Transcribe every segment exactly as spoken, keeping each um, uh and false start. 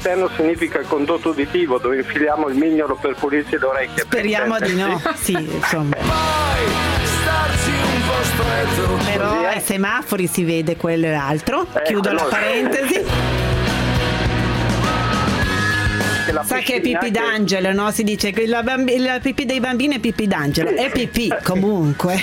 esterno significa il condotto uditivo, dove infiliamo il mignolo per pulirsi le orecchie. Speriamo di no, sì, insomma. Però ai semafori si vede quello e altro. Eh, Chiudo la no. parentesi. La Sa che è piscina pipì che- d'angelo, no? Si dice che la, bambi- la pipì dei bambini è pipì d'angelo. È pipì comunque.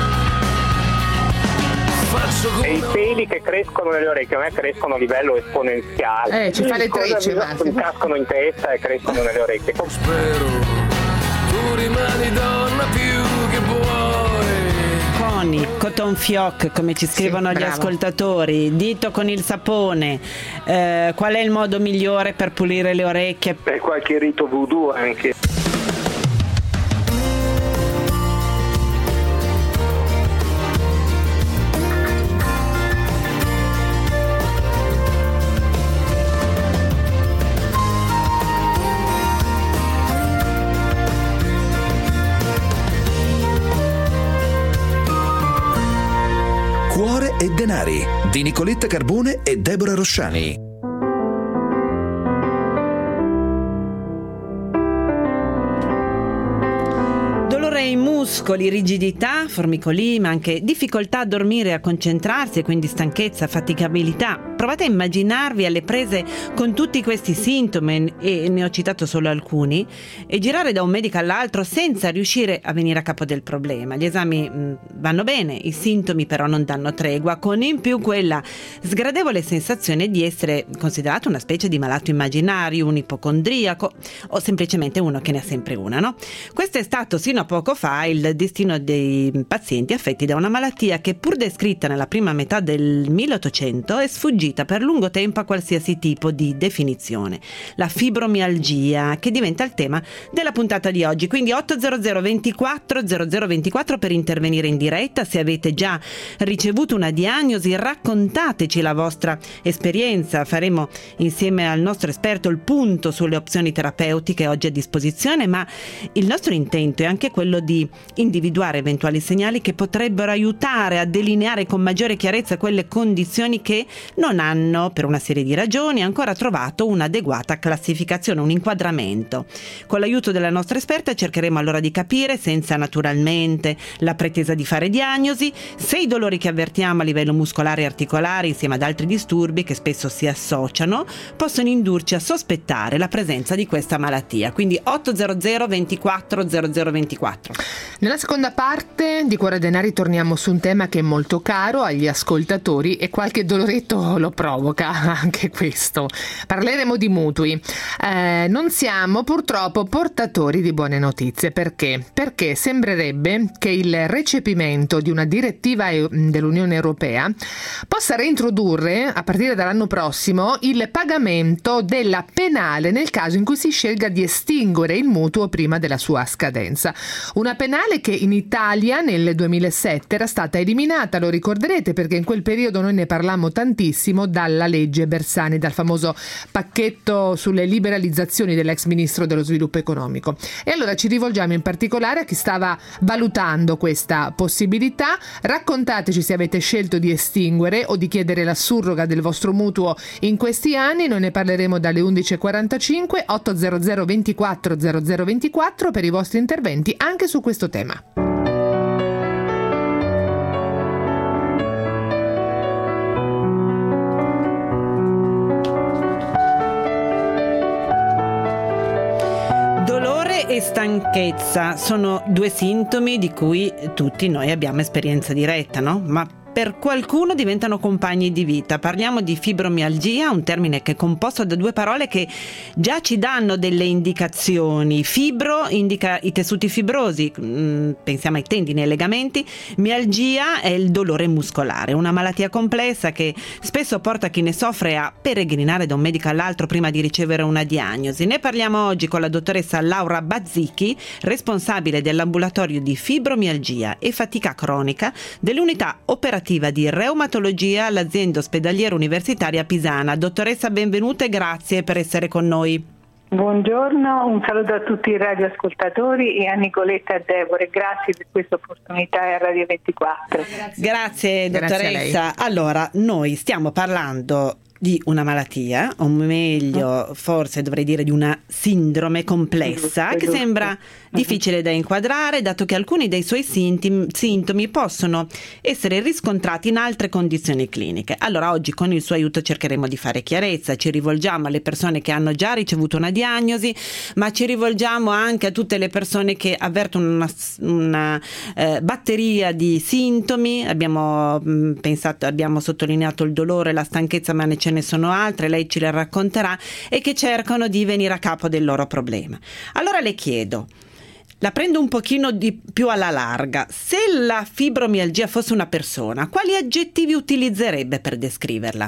E i peli che crescono nelle orecchie a me crescono a livello esponenziale. Eh, ci fa le Cosa trecce, mi- Massimo. mi cascano in testa e crescono nelle orecchie. Spero tu rimani donna più che vuoi. Coni, cotton fioc, come ci scrivono Sì, gli bravo. ascoltatori, dito con il sapone, eh, qual è il modo migliore per pulire le orecchie? E qualche rito voodoo anche. Cuore e denari di Nicoletta Carbone e Deborah Rosciani. Dolore ai muscoli, rigidità, formicolii, ma anche difficoltà a dormire e a concentrarsi e quindi stanchezza, faticabilità. Provate a immaginarvi alle prese con tutti questi sintomi, e ne ho citato solo alcuni, e girare da un medico all'altro senza riuscire a venire a capo del problema. Gli esami mh, vanno bene, i sintomi però non danno tregua, con in più quella sgradevole sensazione di essere considerato una specie di malato immaginario, un ipocondriaco o semplicemente uno che ne ha sempre una, no? Questo è stato sino a poco fa il destino dei pazienti affetti da una malattia che, pur descritta nella prima metà del milleottocento, è sfuggita per lungo tempo a qualsiasi tipo di definizione. La fibromialgia, che diventa il tema della puntata di oggi. Quindi ottocento ventiquattro zero zero ventiquattro per intervenire in diretta. Se avete già ricevuto una diagnosi, raccontateci la vostra esperienza. Faremo insieme al nostro esperto il punto sulle opzioni terapeutiche oggi a disposizione, ma il nostro intento è anche quello di individuare eventuali segnali che potrebbero aiutare a delineare con maggiore chiarezza quelle condizioni che non hanno, per una serie di ragioni, ancora trovato un'adeguata classificazione, un inquadramento. Con l'aiuto della nostra esperta cercheremo allora di capire, senza naturalmente la pretesa di fare diagnosi, se i dolori che avvertiamo a livello muscolare e articolare, insieme ad altri disturbi che spesso si associano, possono indurci a sospettare la presenza di questa malattia. Quindi ottocento ventiquattro zero zero ventiquattro. Nella seconda parte di Cuore e Denari torniamo su un tema che è molto caro agli ascoltatori e qualche doloretto lo provoca, anche questo. Parleremo di mutui. Eh, non siamo purtroppo portatori di buone notizie. Perché? Perché sembrerebbe che il recepimento di una direttiva dell'Unione Europea possa reintrodurre, a partire dall'anno prossimo, il pagamento della penale nel caso in cui si scelga di estinguere il mutuo prima della sua scadenza. Una penale che in Italia nel duemilasette era stata eliminata, lo ricorderete, perché in quel periodo noi ne parlammo tantissimo, dalla legge Bersani, dal famoso pacchetto sulle liberalizzazioni dell'ex ministro dello sviluppo economico. E allora ci rivolgiamo in particolare a chi stava valutando questa possibilità. Raccontateci se avete scelto di estinguere o di chiedere la surroga del vostro mutuo in questi anni. Noi ne parleremo dalle undici e quarantacinque. Ottocento ventiquattro zero zero ventiquattro per i vostri interventi anche su questo tema. Dolore e stanchezza sono due sintomi di cui tutti noi abbiamo esperienza diretta, no? Ma per qualcuno diventano compagni di vita. Parliamo di fibromialgia, un termine che è composto da due parole che già ci danno delle indicazioni. Fibro indica i tessuti fibrosi, pensiamo ai tendini e ai legamenti. Mialgia è il dolore muscolare, una malattia complessa che spesso porta chi ne soffre a peregrinare da un medico all'altro prima di ricevere una diagnosi. Ne parliamo oggi con la dottoressa Laura Bazzichi, responsabile dell'ambulatorio di fibromialgia e fatica cronica dell'unità operativa di reumatologia all'azienda ospedaliera universitaria pisana. Dottoressa, benvenuta e grazie per essere con noi. Buongiorno, un saluto a tutti i radioascoltatori e a Nicoletta e Deborah. Grazie per questa opportunità a Radio ventiquattro. Grazie, Grazie dottoressa. Allora, noi stiamo parlando di una malattia, o meglio forse dovrei dire di una sindrome complessa, che sembra difficile da inquadrare, dato che alcuni dei suoi sintomi, sintomi possono essere riscontrati in altre condizioni cliniche. Allora oggi con il suo aiuto cercheremo di fare chiarezza, ci rivolgiamo alle persone che hanno già ricevuto una diagnosi, ma ci rivolgiamo anche a tutte le persone che avvertono una, una eh, batteria di sintomi. Abbiamo mh, pensato, abbiamo sottolineato il dolore, la stanchezza, ma ne ce ne sono altre, lei ce le racconterà, e che cercano di venire a capo del loro problema. Allora le chiedo, la prendo un pochino di più alla larga, se la fibromialgia fosse una persona, quali aggettivi utilizzerebbe per descriverla?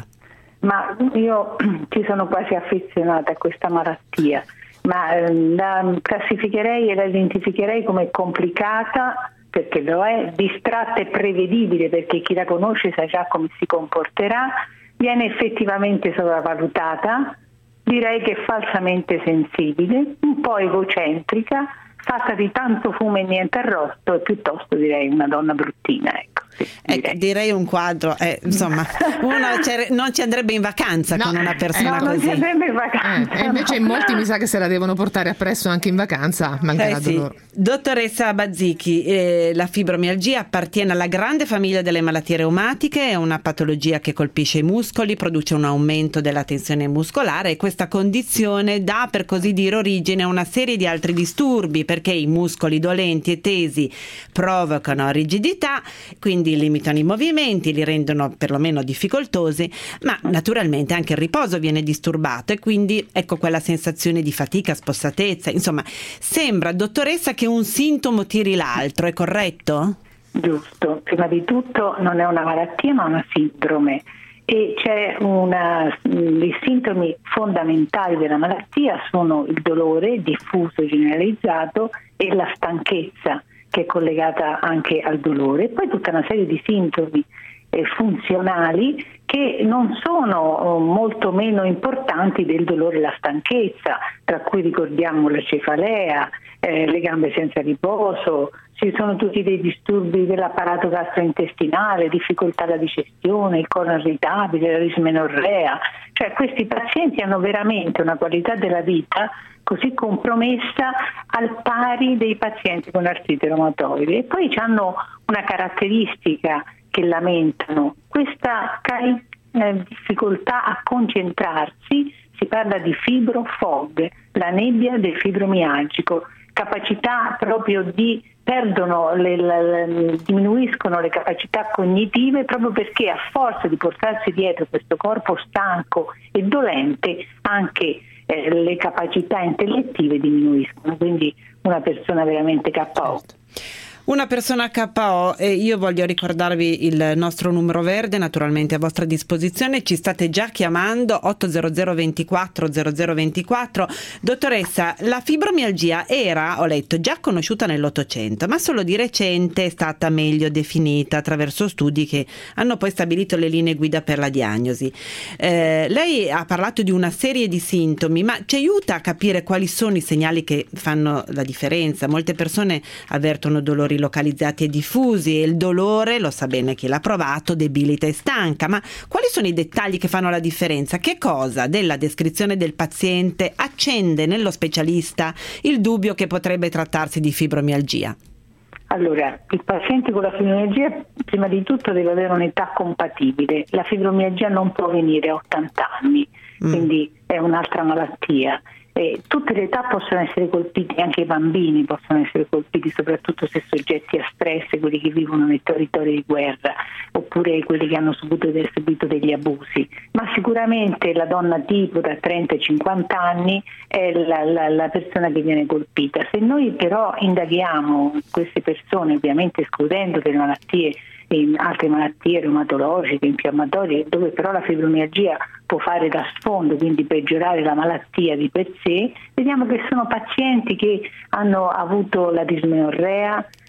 Ma io ci sono quasi affezionata a questa malattia, ma eh, la classificherei e la identificherei come complicata, perché lo è, distratta e prevedibile, perché chi la conosce sa già come si comporterà, viene effettivamente sopravvalutata, direi che falsamente sensibile, un po' egocentrica, fatta di tanto fumo e niente arrosto, e piuttosto direi una donna bruttina, ecco. Sì, direi. Ecco, direi un quadro, eh, insomma, uno non ci andrebbe in vacanza no, con una persona eh, no, così. Non ci andrebbe in vacanza. Eh, e invece no. molti mi sa che se la devono portare appresso anche in vacanza, malgrado eh sì. loro. Dottoressa Bazzichi, eh, la fibromialgia appartiene alla grande famiglia delle malattie reumatiche, è una patologia che colpisce i muscoli, produce un aumento della tensione muscolare, e questa condizione dà, per così dire, origine a una serie di altri disturbi, perché i muscoli dolenti e tesi provocano rigidità, quindi limitano i movimenti, li rendono perlomeno difficoltosi, ma naturalmente anche il riposo viene disturbato, e quindi ecco quella sensazione di fatica, spossatezza. Insomma, sembra, dottoressa, che un sintomo tiri l'altro, è corretto? Giusto, prima di tutto non è una malattia ma una sindrome, e c'è una, i sintomi fondamentali della malattia sono il dolore diffuso generalizzato e la stanchezza, che è collegata anche al dolore, e poi tutta una serie di sintomi eh, funzionali che non sono oh, molto meno importanti del dolore e la stanchezza, tra cui ricordiamo la cefalea, eh, le gambe senza riposo, ci sono tutti dei disturbi dell'apparato gastrointestinale, difficoltà alla digestione, il colon irritabile, la dismenorrea. Cioè questi pazienti hanno veramente una qualità della vita così compromessa al pari dei pazienti con artrite reumatoide, e poi hanno una caratteristica che lamentano, questa eh, difficoltà a concentrarsi. Si parla di fibrofog, la nebbia del fibromialgico, capacità proprio di perdono le, le, diminuiscono le capacità cognitive, proprio perché a forza di portarsi dietro questo corpo stanco e dolente anche eh, le capacità intellettive diminuiscono, quindi una persona veramente K O. Certo. Una persona K O, e io voglio ricordarvi il nostro numero verde, naturalmente a vostra disposizione, ci state già chiamando otto zero zero ventiquattro zero zero ventiquattro. Dottoressa, la fibromialgia era, ho letto, già conosciuta nell'Ottocento, ma solo di recente è stata meglio definita attraverso studi che hanno poi stabilito le linee guida per la diagnosi. Eh, lei ha parlato di una serie di sintomi, ma ci aiuta a capire quali sono i segnali che fanno la differenza? Molte persone avvertono dolori localizzati e diffusi, e il dolore, lo sa bene chi l'ha provato, debilita e stanca, ma quali sono i dettagli che fanno la differenza? Che cosa della descrizione del paziente accende nello specialista il dubbio che potrebbe trattarsi di fibromialgia? Allora, il paziente con la fibromialgia prima di tutto deve avere un'età compatibile. La fibromialgia non può venire a ottanta anni, mm. quindi è un'altra malattia. Eh, tutte le età possono essere colpite, anche i bambini possono essere colpiti, soprattutto se soggetti a stress, quelli che vivono nei territori di guerra, oppure quelli che hanno subito, subito degli abusi. Ma sicuramente la donna tipo da trenta ai cinquanta anni è la, la, la persona che viene colpita. Se noi però indaghiamo queste persone, ovviamente escludendo delle malattie, in altre malattie reumatologiche, infiammatorie, dove però la fibromialgia può fare da sfondo, quindi peggiorare la malattia di per sé, vediamo che sono pazienti che hanno avuto la dismenorrea,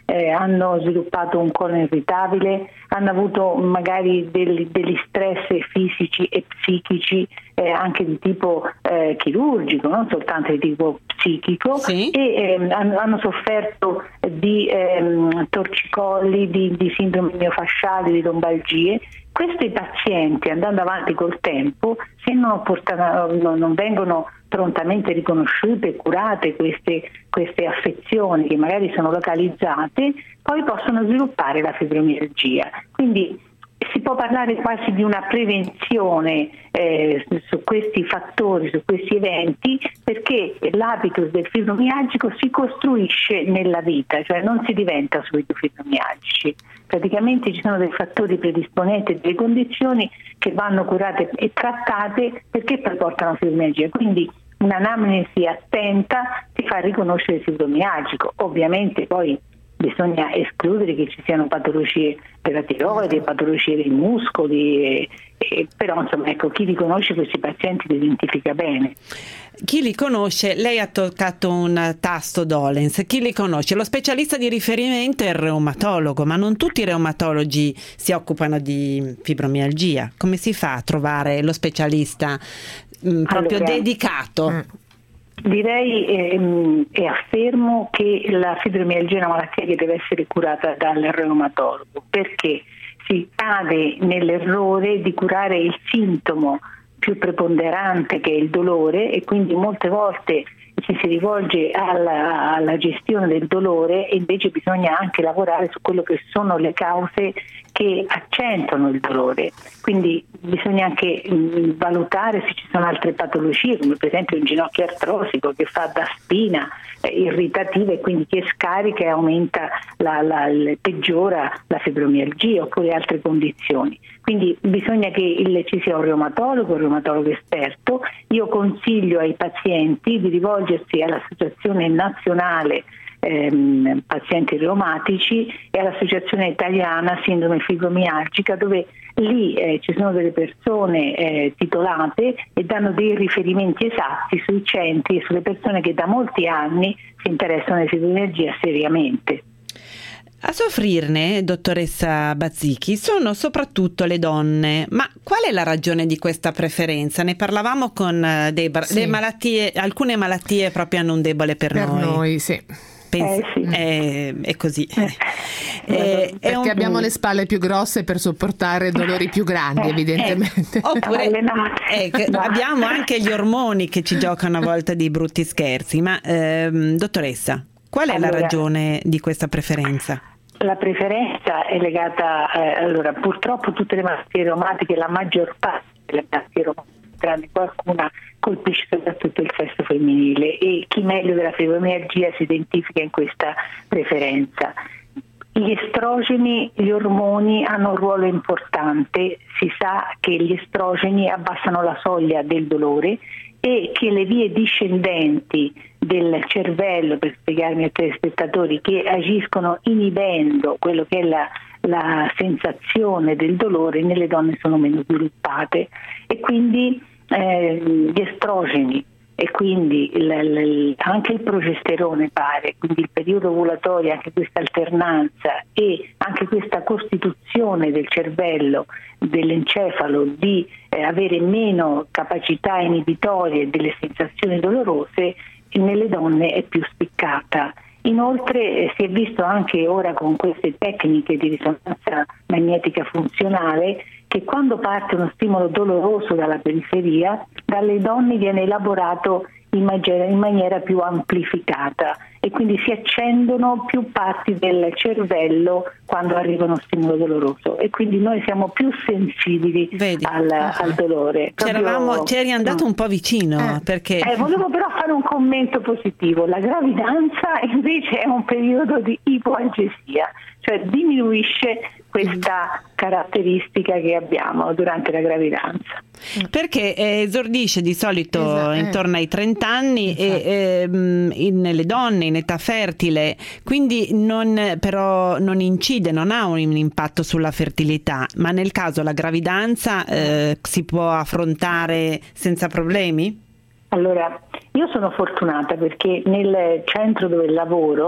eh, hanno sviluppato un colon irritabile, hanno avuto magari degli, degli stress fisici e psichici eh, anche di tipo eh, chirurgico, non soltanto di tipo psichico, sì. e eh, hanno, hanno sofferto di ehm, torcicolli, di, di sindrome miofasciali, di lombalgie. Questi pazienti, andando avanti col tempo, se non, portano, non vengono prontamente riconosciute e curate queste, queste affezioni che magari sono localizzate, poi possono sviluppare la fibromialgia. Quindi si può parlare quasi di una prevenzione eh, su questi fattori, su questi eventi, perché l'habitus del fibromialgico si costruisce nella vita, cioè non si diventa subito fibromialgici. Praticamente ci sono dei fattori predisponenti e delle condizioni che vanno curate e trattate perché poi portano a fibromialgia. Quindi un'anamnesi attenta ti fa riconoscere il fibromialgico. Ovviamente poi bisogna escludere che ci siano patologie della tiroide, patologie dei muscoli, e, e, però insomma ecco, chi riconosce questi pazienti li identifica bene. Chi li conosce, lei ha toccato un tasto dolens, chi li conosce? Lo specialista di riferimento è il reumatologo, ma non tutti i reumatologi si occupano di fibromialgia. Come si fa a trovare lo specialista mh, proprio allora, dedicato? Mh. Direi ehm, e affermo che la fibromialgia è una malattia che deve essere curata dal reumatologo, perché si cade nell'errore di curare il sintomo più preponderante, che è il dolore, e quindi molte volte ci si rivolge alla, alla gestione del dolore e invece bisogna anche lavorare su quello che sono le cause che accentuano il dolore. Quindi bisogna anche mh, valutare se ci sono altre patologie, come per esempio un ginocchio artrosico che fa da spina eh, irritativa e quindi che scarica e aumenta la, la, la, peggiora la fibromialgia, oppure altre condizioni. Quindi bisogna che il, ci sia un reumatologo, un reumatologo esperto. Io consiglio ai pazienti di rivolgersi all'Associazione Nazionale ehm, Pazienti Reumatici e all'Associazione Italiana Sindrome Fibromialgica, dove lì eh, ci sono delle persone eh, titolate e danno dei riferimenti esatti sui centri e sulle persone che da molti anni si interessano di fibromialgia seriamente. A soffrirne, dottoressa Bazzichi, sono soprattutto le donne, ma qual è la ragione di questa preferenza? Ne parlavamo con Debra, sì. Le malattie, alcune malattie proprio hanno un debole per, per noi. Per noi, sì. Pensi, eh, sì. È, è così. Eh. Eh, perché è un... abbiamo le spalle più grosse per sopportare dolori più grandi, evidentemente. Eh, oppure eh, no. abbiamo anche gli ormoni che ci giocano a volte di brutti scherzi. Ma ehm, dottoressa, qual è allora, la ragione di questa preferenza? La preferenza è legata, eh, allora purtroppo tutte le malattie reumatiche, la maggior parte delle malattie reumatiche, tranne qualcuna, colpisce soprattutto il sesso femminile, e chi meglio della fibromialgia si identifica in questa preferenza. Gli estrogeni, gli ormoni hanno un ruolo importante. Si sa che gli estrogeni abbassano la soglia del dolore e che le vie discendenti del cervello, per spiegarmi ai telespettatori, che agiscono inibendo quello che è la, la sensazione del dolore, nelle donne sono meno sviluppate, e quindi eh, gli estrogeni e quindi il, il, anche il progesterone pare, quindi il periodo ovulatorio, anche questa alternanza e anche questa costituzione del cervello, dell'encefalo di eh, avere meno capacità inibitorie delle sensazioni dolorose, nelle donne è più spiccata. Inoltre eh, si è visto anche ora con queste tecniche di risonanza magnetica funzionale che quando parte uno stimolo doloroso dalla periferia, dalle donne viene elaborato in maniera, in maniera più amplificata, e quindi si accendono più parti del cervello quando arriva uno stimolo doloroso, e quindi noi siamo più sensibili al, uh-huh. al dolore. C'eravamo, c'eri andato no. un po' vicino, eh. perché Eh, volevo però fare un commento positivo. La gravidanza invece è un periodo di ipoalgesia, cioè diminuisce questa caratteristica che abbiamo durante la gravidanza. Perché esordisce di solito esatto, intorno ai trenta anni esatto. e ehm, in, nelle donne in età fertile, quindi non, però non incide, non ha un impatto sulla fertilità, ma nel caso la gravidanza eh, si può affrontare senza problemi? Allora, io sono fortunata perché nel centro dove lavoro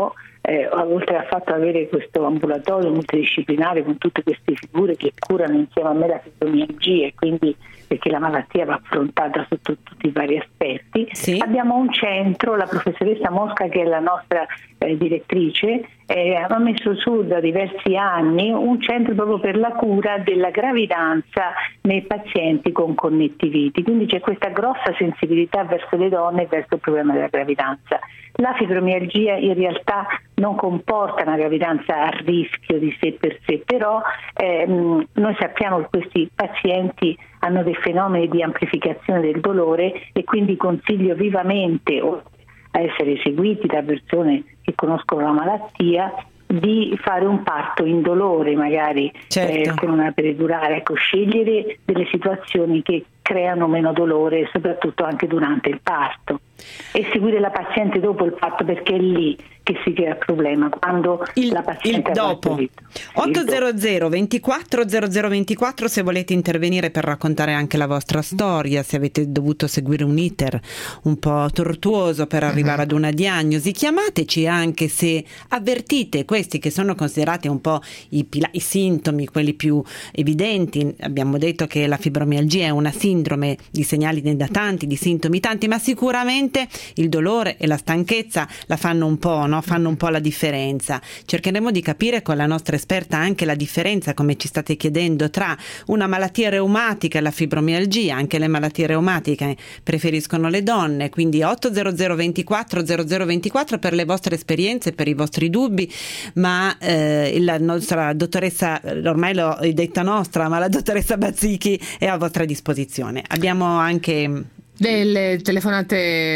eh, oltre al fatto di avere questo ambulatorio multidisciplinare con tutte queste figure che curano insieme a me la fibromialgia, e quindi perché la malattia va affrontata sotto tutti i vari aspetti, sì. abbiamo un centro, la professoressa Mosca, che è la nostra eh, direttrice, eh, ha messo su da diversi anni un centro proprio per la cura della gravidanza nei pazienti con connettiviti, quindi c'è questa grossa sensibilità verso le donne e verso il problema della gravidanza. La fibromialgia in realtà non comporta una gravidanza a rischio di sé per sé, però ehm, noi sappiamo che questi pazienti hanno dei fenomeni di amplificazione del dolore, e quindi consiglio vivamente a essere seguiti da persone che conoscono la malattia di fare un parto indolore, magari certo. eh, con una peridurale, ecco, scegliere delle situazioni che creano meno dolore, soprattutto anche durante il parto, e seguire la paziente dopo il parto, perché è lì che si crea il problema, quando il, la paziente il dopo. ottocento ventiquattro zero zero ventiquattro se volete intervenire per raccontare anche la vostra storia, se avete dovuto seguire un iter un po' tortuoso per arrivare uh-huh. ad una diagnosi. Chiamateci anche se avvertite questi che sono considerati un po' i, pila- i sintomi, quelli più evidenti. Abbiamo detto che la fibromialgia è una sindrome di segnali da tanti, di sintomi tanti, ma sicuramente il dolore e la stanchezza la fanno un po', no? Fanno un po' la differenza. Cercheremo di capire con la nostra esperta anche la differenza, come ci state chiedendo, tra una malattia reumatica e la fibromialgia. Anche le malattie reumatiche preferiscono le donne, quindi ottocento ventiquattro zero zero ventiquattro per le vostre esperienze, per i vostri dubbi, ma eh, la nostra dottoressa, ormai l'ho detta nostra, ma la dottoressa Bazzichi è a vostra disposizione. Abbiamo anche delle telefonate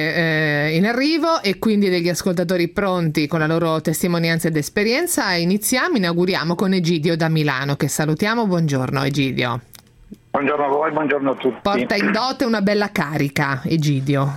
eh, in arrivo e quindi degli ascoltatori pronti con la loro testimonianza ed esperienza. Iniziamo, inauguriamo con Egidio da Milano, che salutiamo. Buongiorno Egidio. Buongiorno a voi, buongiorno a tutti. Porta in dote una bella carica, Egidio.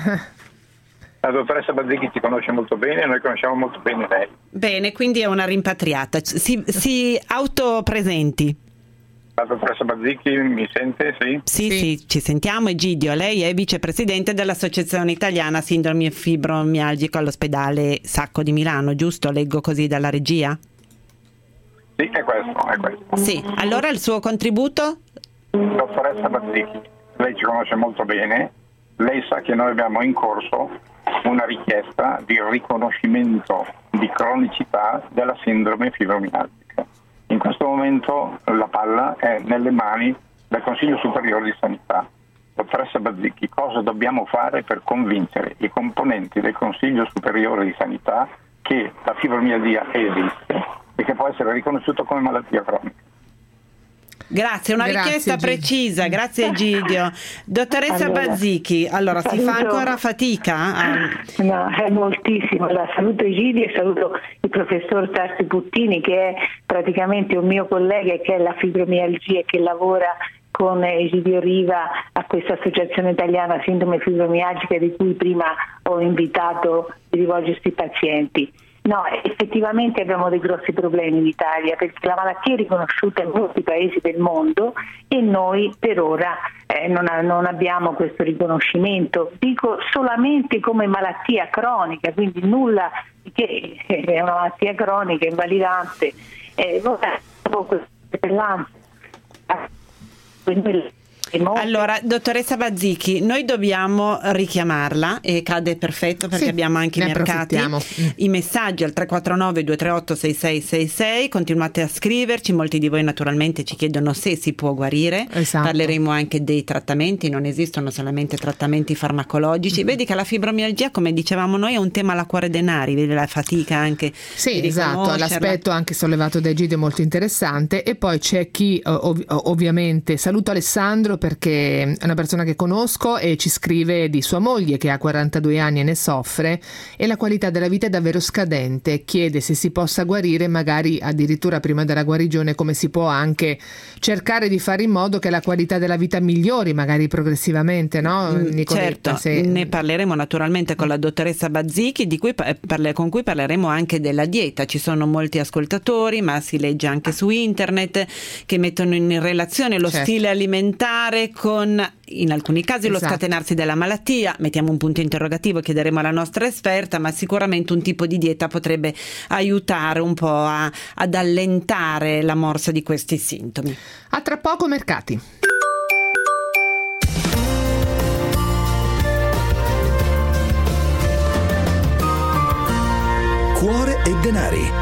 La dottoressa Bazzichi ci conosce molto bene e noi conosciamo molto bene lei. Bene, quindi è una rimpatriata. Si, si autopresenti. La dottoressa Bazzichi mi sente, sì? Sì, sì? Sì, ci sentiamo. Egidio, lei è vicepresidente dell'Associazione Italiana Sindrome Fibromialgica all'ospedale Sacco di Milano, giusto? Leggo così dalla regia? Sì, è questo, è questo. Sì, allora il suo contributo? Dottoressa Bazzichi, lei ci conosce molto bene, lei sa che noi abbiamo in corso una richiesta di riconoscimento di cronicità della sindrome fibromialgica. In questo momento la palla è nelle mani del Consiglio Superiore di Sanità. Dottoressa Bazzichi, cosa dobbiamo fare per convincere i componenti del Consiglio Superiore di Sanità che la fibromialgia esiste e che può essere riconosciuta come malattia cronica? Grazie, una Grazie, richiesta Egidio. precisa, grazie Egidio. Dottoressa Allora, Bazzichi, allora si fa saluto- ancora fatica? A... No, è moltissimo. Allora, saluto Egidio e saluto il professor Tarsi Puttini, che è praticamente un mio collega e che è la fibromialgia e che lavora con Egidio Riva a questa associazione italiana sindrome fibromialgica di cui prima ho invitato di rivolgersi ai pazienti. No, effettivamente abbiamo dei grossi problemi in Italia, perché la malattia è riconosciuta in molti paesi del mondo e noi per ora eh, non, ha, non abbiamo questo riconoscimento. Dico solamente come malattia cronica, quindi nulla che è una malattia cronica invalidante. Eh, Allora, dottoressa Bazzichi, noi dobbiamo richiamarla e cade perfetto perché Sì, abbiamo anche i ne mercati, approfittiamo. i messaggi al tre quattro nove due tre otto sei sei sei sei. Continuate a scriverci, molti di voi naturalmente ci chiedono se si può guarire. Esatto. Parleremo anche dei trattamenti, non esistono solamente trattamenti farmacologici. Mm-hmm. Vedi che la fibromialgia, come dicevamo noi, è un tema alla cuore denari, vedi la fatica anche Sì, di esatto, riconoscerla. l'aspetto anche sollevato da Egidio è molto interessante. E poi c'è chi ov- ovviamente, saluto Alessandro perché è una persona che conosco e ci scrive di sua moglie che ha quarantadue anni e ne soffre e la qualità della vita è davvero scadente, chiede se si possa guarire, magari addirittura prima della guarigione come si può anche cercare di fare in modo che la qualità della vita migliori magari progressivamente, no Nicoletta? Certo, Se... ne parleremo naturalmente con la dottoressa Bazzichi, di cui parle, con cui parleremo anche della dieta. Ci sono molti ascoltatori, ma si legge anche su internet, che mettono in relazione lo Certo. stile alimentare fare con, in alcuni casi, lo Esatto. scatenarsi della malattia. Mettiamo un punto interrogativo, chiederemo alla nostra esperta, ma sicuramente un tipo di dieta potrebbe aiutare un po' a, ad allentare la morsa di questi sintomi. A tra poco mercati. Cuore e denari.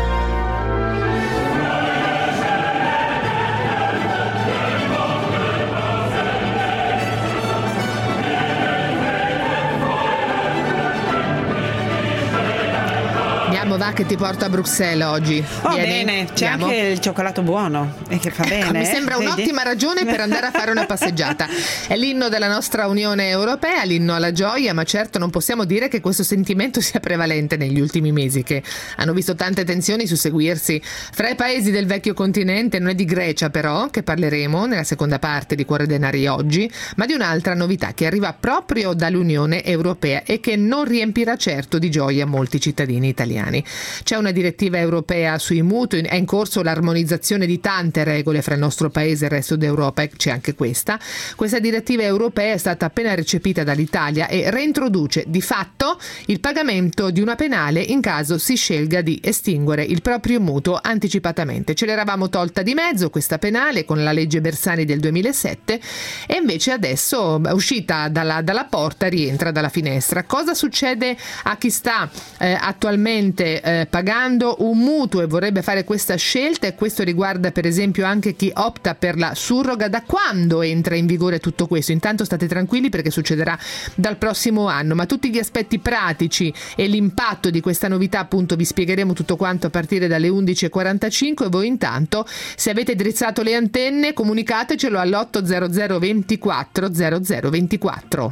Andiamo, va, che ti porto a Bruxelles oggi. Oh, Vieni? bene, c'è Andiamo? anche il cioccolato buono e che fa Ecco, bene. mi eh? sembra Vedi? un'ottima ragione per andare a fare una passeggiata. È l'inno della nostra Unione Europea, l'inno alla gioia, ma certo non possiamo dire che questo sentimento sia prevalente negli ultimi mesi, che hanno visto tante tensioni susseguirsi fra i paesi del vecchio continente. Non è di Grecia però che parleremo nella seconda parte di Cuore Denari oggi, ma di un'altra novità che arriva proprio dall'Unione Europea e che non riempirà certo di gioia molti cittadini italiani. C'è una direttiva europea sui mutui, è in corso l'armonizzazione di tante regole fra il nostro paese e il resto d'Europa, e c'è anche questa. Questa direttiva europea è stata appena recepita dall'Italia e reintroduce di fatto il pagamento di una penale in caso si scelga di estinguere il proprio mutuo anticipatamente. Ce l'eravamo tolta di mezzo questa penale con la legge Bersani del duemilasette e invece adesso, uscita dalla, dalla porta, rientra dalla finestra. Cosa succede a chi sta eh, attualmente eh, pagando un mutuo e vorrebbe fare questa scelta? E questo riguarda per esempio anche chi opta per la surroga. Da quando entra in vigore tutto questo? Intanto state tranquilli perché succederà dal prossimo anno, ma tutti gli aspetti pratici e l'impatto di questa novità appunto vi spiegheremo tutto quanto a partire dalle undici e quarantacinque. Voi intanto, se avete drizzato le antenne, comunicatecelo all'otto zero zero ventiquattro zero zero ventiquattro.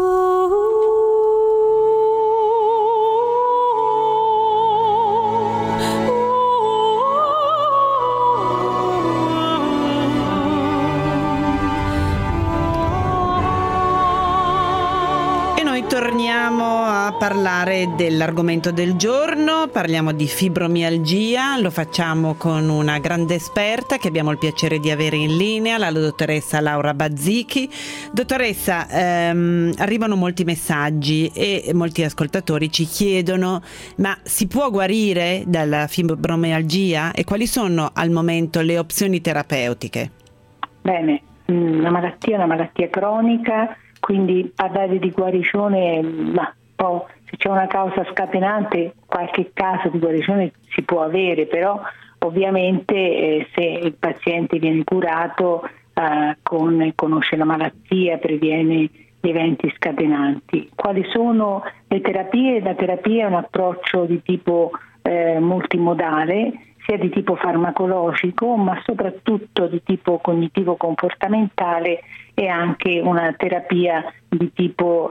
Torniamo a parlare dell'argomento del giorno, parliamo di fibromialgia, lo facciamo con una grande esperta che abbiamo il piacere di avere in linea, la dottoressa Laura Bazzichi. Dottoressa, ehm, arrivano molti messaggi e molti ascoltatori ci chiedono: ma si può guarire dalla fibromialgia e quali sono al momento le opzioni terapeutiche? Bene, la malattia è una malattia cronica, quindi parlare di guarigione, ma poi se c'è una causa scatenante qualche caso di guarigione si può avere, però ovviamente eh, se il paziente viene curato eh, con, conosce la malattia, previene gli eventi scatenanti. Quali sono le terapie? La terapia è un approccio di tipo eh, multimodale, sia di tipo farmacologico ma soprattutto di tipo cognitivo-comportamentale e anche una terapia di tipo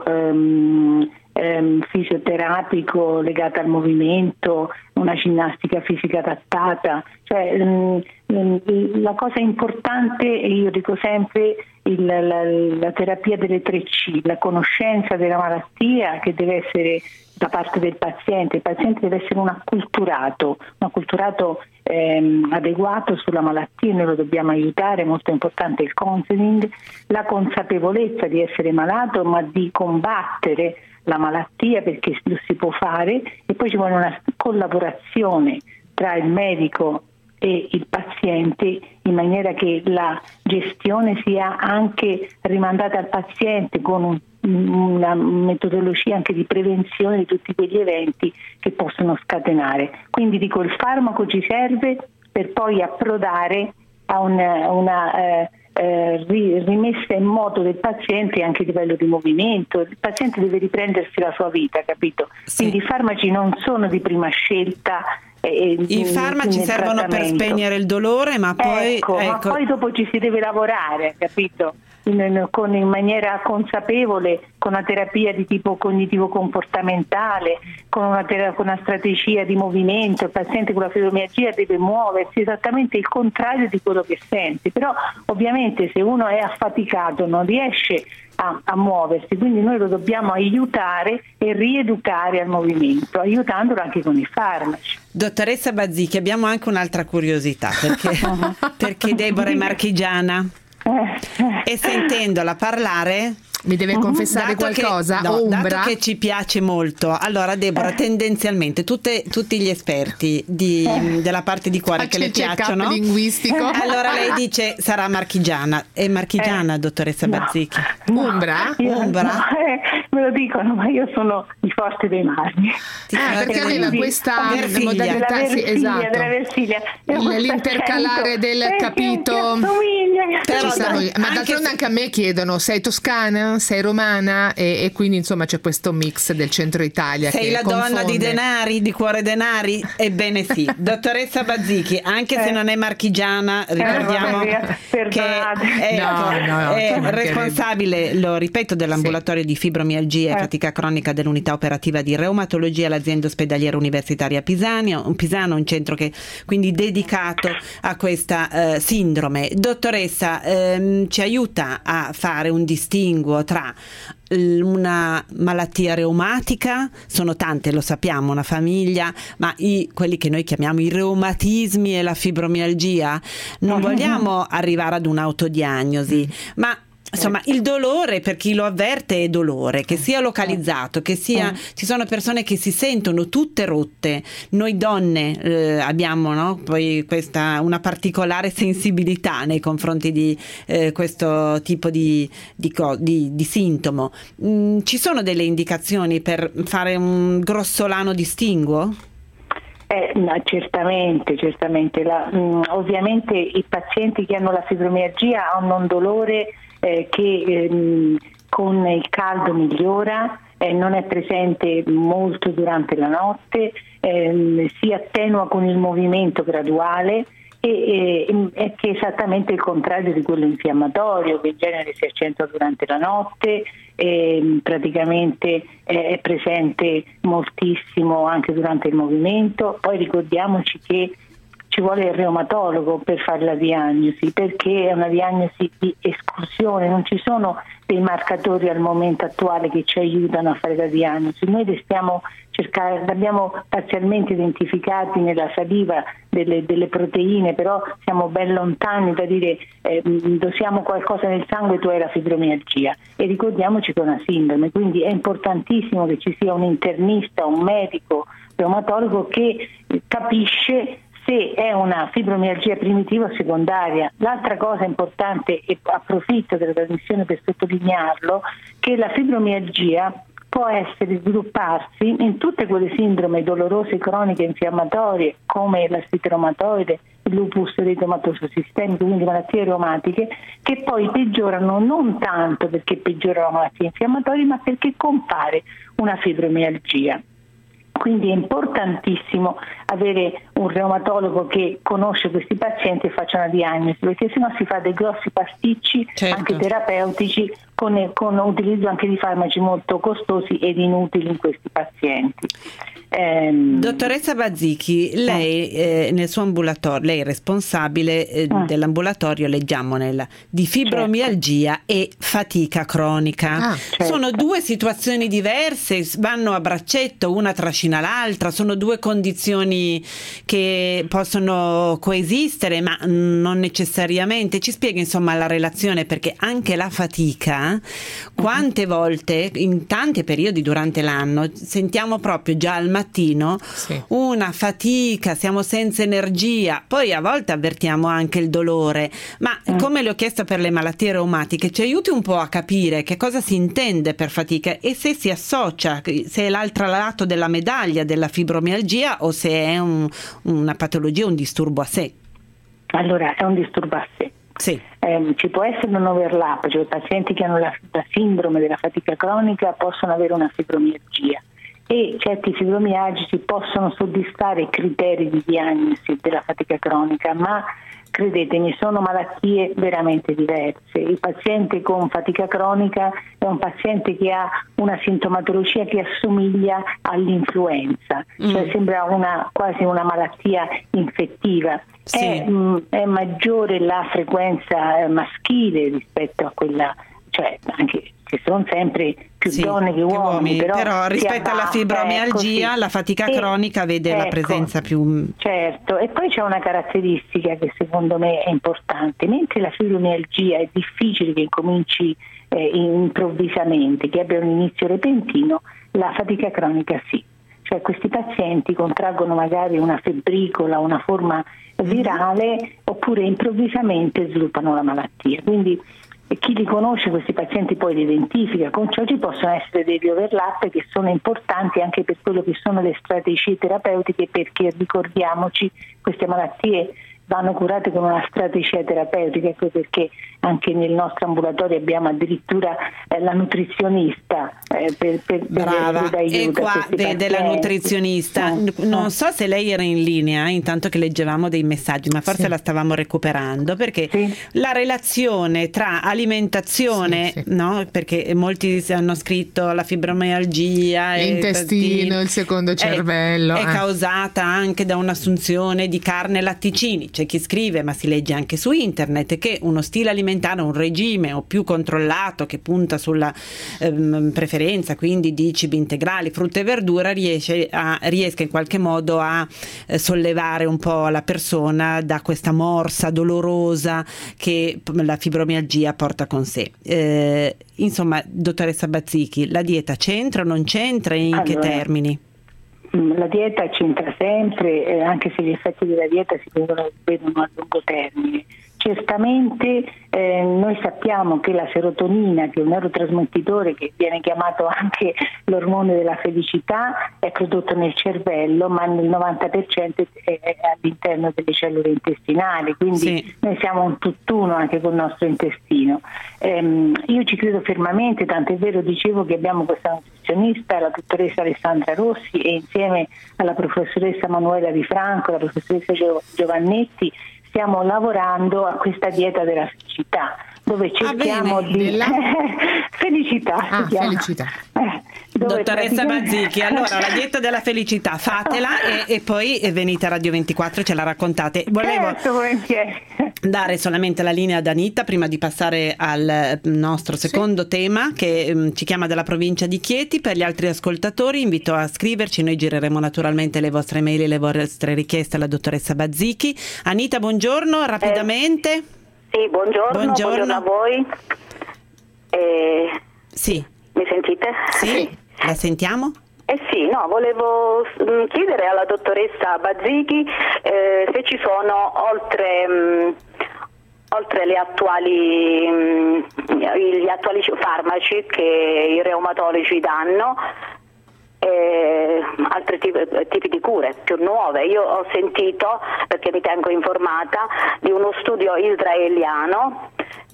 um, um, fisioterapico legata al movimento, una ginnastica fisica adattata. Cioè, um, um, la cosa importante, io dico sempre, il, la, la terapia delle tre C, la conoscenza della malattia che deve essere da parte del paziente. Il paziente deve essere un acculturato, un acculturato ehm, adeguato sulla malattia, noi lo dobbiamo aiutare, è molto importante il counseling, la consapevolezza di essere malato ma di combattere la malattia, perché lo si può fare, e poi ci vuole una collaborazione tra il medico e il paziente in maniera che la gestione sia anche rimandata al paziente con un una metodologia anche di prevenzione di tutti quegli eventi che possono scatenare. Quindi dico, il farmaco ci serve per poi approdare a una, una eh, eh, rimessa in moto del paziente anche a livello di movimento. Il paziente deve riprendersi la sua vita, capito? Sì. Quindi i farmaci non sono di prima scelta. Eh, I farmaci servono per spegnere il dolore, ma poi, ecco, ecco. ma poi dopo ci si deve lavorare, capito? In, con, in maniera consapevole, con una terapia di tipo cognitivo-comportamentale, con una, ter- con una strategia di movimento. Il paziente con la fibromialgia deve muoversi, esattamente il contrario di quello che sente, però ovviamente se uno è affaticato non riesce a, a muoversi, quindi noi lo dobbiamo aiutare e rieducare al movimento, aiutandolo anche con i farmaci. Dottoressa Bazzichi, abbiamo anche un'altra curiosità, perché, perché Deborah è marchigiana. e sentendola parlare mi deve confessare dato qualcosa? Che, no, Ombra? dato che ci piace molto, allora Deborah, tendenzialmente tutte, tutti gli esperti di, della parte di cuore che le piacciono, linguistico. allora lei dice sarà marchigiana. È marchigiana, eh, dottoressa no, Bazzicchi? No, Umbra? Io, Umbra? No, eh, me lo dicono, ma io sono i forti dei marmi. Ah, perché aveva questa Versilia. modalità, della sì, Versilia, esatto. della Versilia. Il- l'intercalare del Eh, capito. che assomiglia, che Però Ci siamo- dai, ma anche d'altronde se- anche a me chiedono: sei toscana, sei romana? E, e quindi insomma c'è questo mix del centro Italia. Sei che la donna confonde. di denari, di cuore denari? Ebbene sì. Dottoressa Bazzicchi, anche se Eh. non è marchigiana, ricordiamo vabbè, che perdonate. ecco, No, no, è ci mancherebbe. responsabile, lo ripeto, dell'ambulatorio di fibromialgia e Eh. fatica cronica dell'unità operativa di reumatologia all'azienda ospedaliera universitaria Pisano, un Pisano, un centro che quindi dedicato a questa eh, sindrome. Dottoressa, ehm, ci aiuta a fare un distinguo tra una malattia reumatica, sono tante, lo sappiamo, una famiglia, ma i, quelli che noi chiamiamo i reumatismi e la fibromialgia, non vogliamo arrivare ad un'autodiagnosi, ma insomma il dolore, per chi lo avverte, è dolore, che sia localizzato, che sia, ci sono persone che si sentono tutte rotte. Noi donne eh, abbiamo, no, poi questa una particolare sensibilità nei confronti di eh, questo tipo di, di, co- di, di sintomo. Mm, ci sono delle indicazioni per fare un grossolano distinguo? Eh, no, certamente, certamente. La, mh, ovviamente i pazienti che hanno la fibromialgia hanno un dolore eh, che ehm, con il caldo migliora, eh, non è presente molto durante la notte, ehm, si attenua con il movimento graduale e, e, e che è esattamente il contrario di quello infiammatorio, che in genere si accentua durante la notte, e praticamente eh, è presente moltissimo anche durante il movimento. Poi ricordiamoci che ci vuole il reumatologo per fare la diagnosi, perché è una diagnosi di esclusione, non ci sono dei marcatori al momento attuale che ci aiutano a fare la diagnosi. Noi le stiamo cercare, l'abbiamo parzialmente identificati nella saliva delle, delle proteine, però siamo ben lontani da dire eh, dosiamo qualcosa nel sangue, tu hai la fibromialgia, e ricordiamoci che è una sindrome, quindi è importantissimo che ci sia un internista, un medico reumatologo che capisce se è una fibromialgia primitiva o secondaria. L'altra cosa importante, e approfitto della trasmissione per sottolinearlo, che la fibromialgia può essere svilupparsi in tutte quelle sindrome dolorose croniche infiammatorie come l'artrite reumatoide, il lupus eritematoso sistemico, quindi malattie reumatiche, che poi peggiorano non tanto perché peggiorano malattie infiammatorie, ma perché compare una fibromialgia. Quindi è importantissimo avere un reumatologo che conosce questi pazienti e faccia una diagnosi, perché sennò si fa dei grossi pasticci, certo, anche terapeutici, con, con utilizzo anche di farmaci molto costosi ed inutili in questi pazienti. Ehm, Dottoressa Bazzicchi, lei eh, nel suo ambulatorio, lei è responsabile eh, Ah. dell'ambulatorio, leggiamo nella, di fibromialgia e fatica cronica. Ah, certo. Sono due situazioni diverse, vanno a braccetto, una trascina l'altra, sono due condizioni che possono coesistere, ma non necessariamente. Ci spiega insomma la relazione, perché anche la fatica, quante volte in tanti periodi durante l'anno sentiamo proprio già al mattino Sì. una fatica, siamo senza energia, poi a volte avvertiamo anche il dolore, ma come le ho chiesto per le malattie reumatiche, ci aiuti un po' a capire che cosa si intende per fatica e se si associa, se è l'altro lato della medaglia della fibromialgia o se è un, una patologia, un disturbo a sé. Allora, è un disturbo a sé. Sì. Eh, ci può essere un overlap, cioè i pazienti che hanno la, la sindrome della fatica cronica possono avere una fibromialgia e certi fibromialgici possono soddisfare i criteri di diagnosi della fatica cronica, ma credetemi, sono malattie veramente diverse. Il paziente con fatica cronica è un paziente che ha una sintomatologia che assomiglia all'influenza, mm. cioè sembra una, quasi una malattia infettiva. Sì. È, mh, è maggiore la frequenza eh, maschile rispetto a quella, cioè anche ci sono sempre più sì, donne che uomini, uomini però, però rispetto alla fibromialgia, ecco, la fatica e, cronica vede ecco, la presenza più... Certo, e poi c'è una caratteristica che secondo me è importante: mentre la fibromialgia è difficile che incominci eh, improvvisamente, che abbia un inizio repentino, la fatica cronica sì. Cioè questi pazienti contraggono magari una febbricola, una forma virale, oppure improvvisamente sviluppano la malattia. Quindi chi li conosce, questi pazienti poi li identifica, con ciò ci possono essere degli overlap che sono importanti anche per quello che sono le strategie terapeutiche, perché ricordiamoci, queste malattie vanno curate con una strategia terapeutica, ecco perché anche nel nostro ambulatorio abbiamo addirittura eh, la nutrizionista eh, per, per, brava, per e qua vede la nutrizionista. eh, non eh. so se lei era in linea intanto che leggevamo dei messaggi, ma forse sì. la stavamo recuperando, perché sì. la relazione tra alimentazione, sì, sì. no? Perché molti hanno scritto la fibromialgia, l'intestino, il secondo cervello è, eh. è causata anche da un'assunzione di carne e latticini. C'è chi scrive, ma si legge anche su internet, che uno stile alimentare, un regime o più controllato che punta sulla ehm, preferenza quindi di cibi integrali, frutta e verdura, riesce a, riesca in qualche modo a eh, sollevare un po' la persona da questa morsa dolorosa che la fibromialgia porta con sé. Eh, insomma, dottoressa Bazzichi, la dieta c'entra o non c'entra e in allora, che termini? La dieta c'entra sempre, eh, anche se gli effetti della dieta si vedono, vedono a lungo termine. Certamente eh, noi sappiamo che la serotonina, che è un neurotrasmettitore che viene chiamato anche l'ormone della felicità, è prodotto nel cervello, ma nel novanta per cento è, è all'interno delle cellule intestinali, quindi sì. noi siamo un tutt'uno anche col nostro intestino. Ehm, io ci credo fermamente, tanto è vero, dicevo che abbiamo questa nutrizionista, la dottoressa Alessandra Rossi, e insieme alla professoressa Manuela Di Franco, la professoressa Giovannetti, stiamo lavorando a questa dieta della felicità, dove cerchiamo ah, di della... felicità, ah, felicità. Eh, dottoressa praticamente... Bazzichi, allora la dieta della felicità fatela e, e poi venite a Radio ventiquattro, ce la raccontate. Volevo certo, dare solamente la linea ad Anita prima di passare al nostro secondo sì. tema, che um, ci chiama dalla provincia di Chieti. Per gli altri ascoltatori invito a scriverci, noi gireremo naturalmente le vostre mail e le vostre richieste alla dottoressa Bazzichi. Anita, buongiorno, rapidamente. Eh, sì, buongiorno, buongiorno, buongiorno a voi. Eh, sì. Mi sentite? Sì, sì. La sentiamo? Eh sì, no, volevo chiedere alla dottoressa Bazzichi eh, se ci sono oltre... Mh, oltre le attuali, mh, gli attuali farmaci che i reumatologi danno, eh, altri tipi, tipi di cure più nuove. Io ho sentito, perché mi tengo informata, di uno studio israeliano,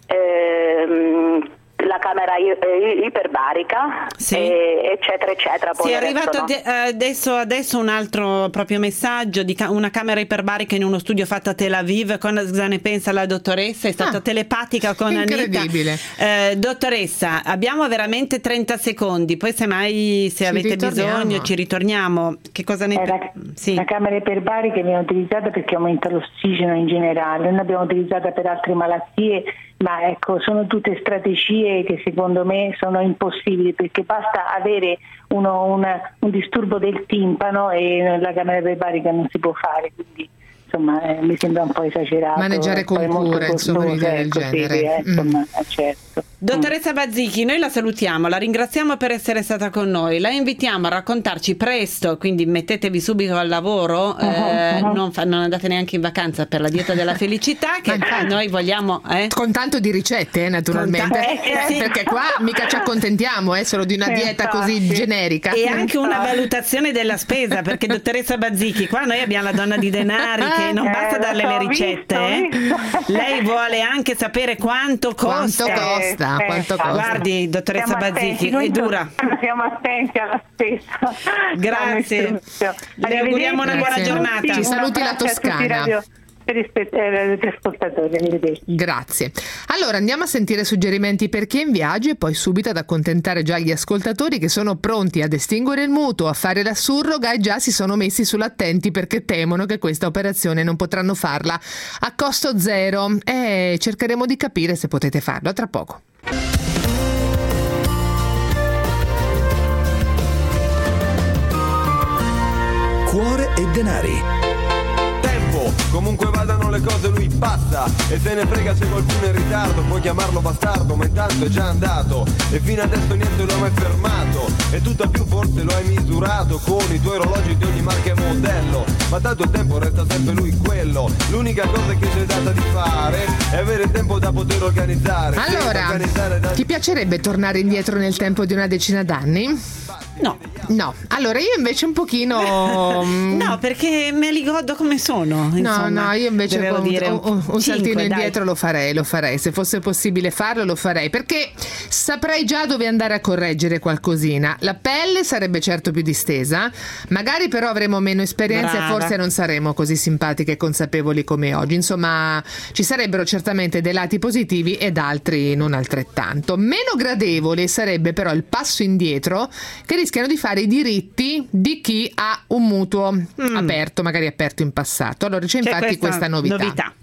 ehm, la camera iperbarica, sì. e, eccetera eccetera. Poi sì, è arrivato no. de- adesso, adesso un altro proprio messaggio di ca- una camera iperbarica in uno studio fatto a Tel Aviv. Cosa ne pensa la dottoressa? È stata ah, telepatica con incredibile. Anita. Eh, dottoressa, abbiamo veramente trenta secondi, poi se mai se ci avete bisogno ci ritorniamo. Che cosa ne pensa? La, sì. la camera iperbarica viene utilizzata perché aumenta l'ossigeno in generale, noi l'abbiamo utilizzata per altre malattie, ma ecco, sono tutte strategie che secondo me sono impossibili, perché basta avere uno, una, un disturbo del timpano e la camera iperbarica non si può fare, quindi insomma eh, mi sembra un po' esagerato. Maneggiare con cura, insomma, un'idea del genere. Sì, eh, insomma, mm. certo. Dottoressa Bazzichi, noi la salutiamo, la ringraziamo per essere stata con noi, la invitiamo a raccontarci presto, quindi mettetevi subito al lavoro, uh-huh, eh, uh-huh. Non, fa, non andate neanche in vacanza per la dieta della felicità, che noi vogliamo... Eh? Con tanto di ricette, eh, naturalmente, ta- eh, sì. perché qua mica ci accontentiamo eh, solo di una dieta così generica. E anche una valutazione della spesa, perché dottoressa Bazzichi, qua noi abbiamo la donna di denari, che non basta darle le ricette, eh. Lei vuole anche sapere quanto costa. Quanto costa. Eh, quanto costa. Guardi, dottoressa Bazzichi, è dura. Siamo attenti alla spesa. Grazie. Le auguriamo una buona giornata. Ci saluti la Toscana. Grazie. Allora andiamo a sentire suggerimenti per chi è in viaggio e poi subito ad accontentare già gli ascoltatori che sono pronti ad estinguere il mutuo, a fare la surroga e già si sono messi sull'attenti perché temono che questa operazione non potranno farla a costo zero e cercheremo di capire se potete farlo. A tra poco. Cuore e denari. Comunque vadano le cose lui passa e se ne frega se qualcuno è in ritardo, puoi chiamarlo bastardo ma intanto è già andato e fino adesso niente lo ha mai fermato e tutto più forse lo hai misurato con i tuoi orologi di ogni marca e modello, ma tanto il tempo resta sempre lui quello, l'unica cosa che c'è data di fare è avere tempo da poter organizzare. Allora, organizzare da... ti piacerebbe tornare indietro nel tempo di una decina d'anni? No. No, allora io invece un pochino... no, perché me li godo come sono. Insomma, no, no, io invece un, un, un, un saltino cinque, indietro dai. lo farei, lo farei. Se fosse possibile farlo, lo farei. Perché saprei già dove andare a correggere qualcosina. La pelle sarebbe certo più distesa, magari però avremo meno esperienza Brava. e forse non saremo così simpatiche e consapevoli come oggi. Insomma, ci sarebbero certamente dei lati positivi ed altri non altrettanto. Meno gradevole sarebbe però il passo indietro che rischiano di fare i diritti di chi ha un mutuo mm. aperto, magari aperto in passato. Allora c'è, c'è infatti questa, questa novità. novità.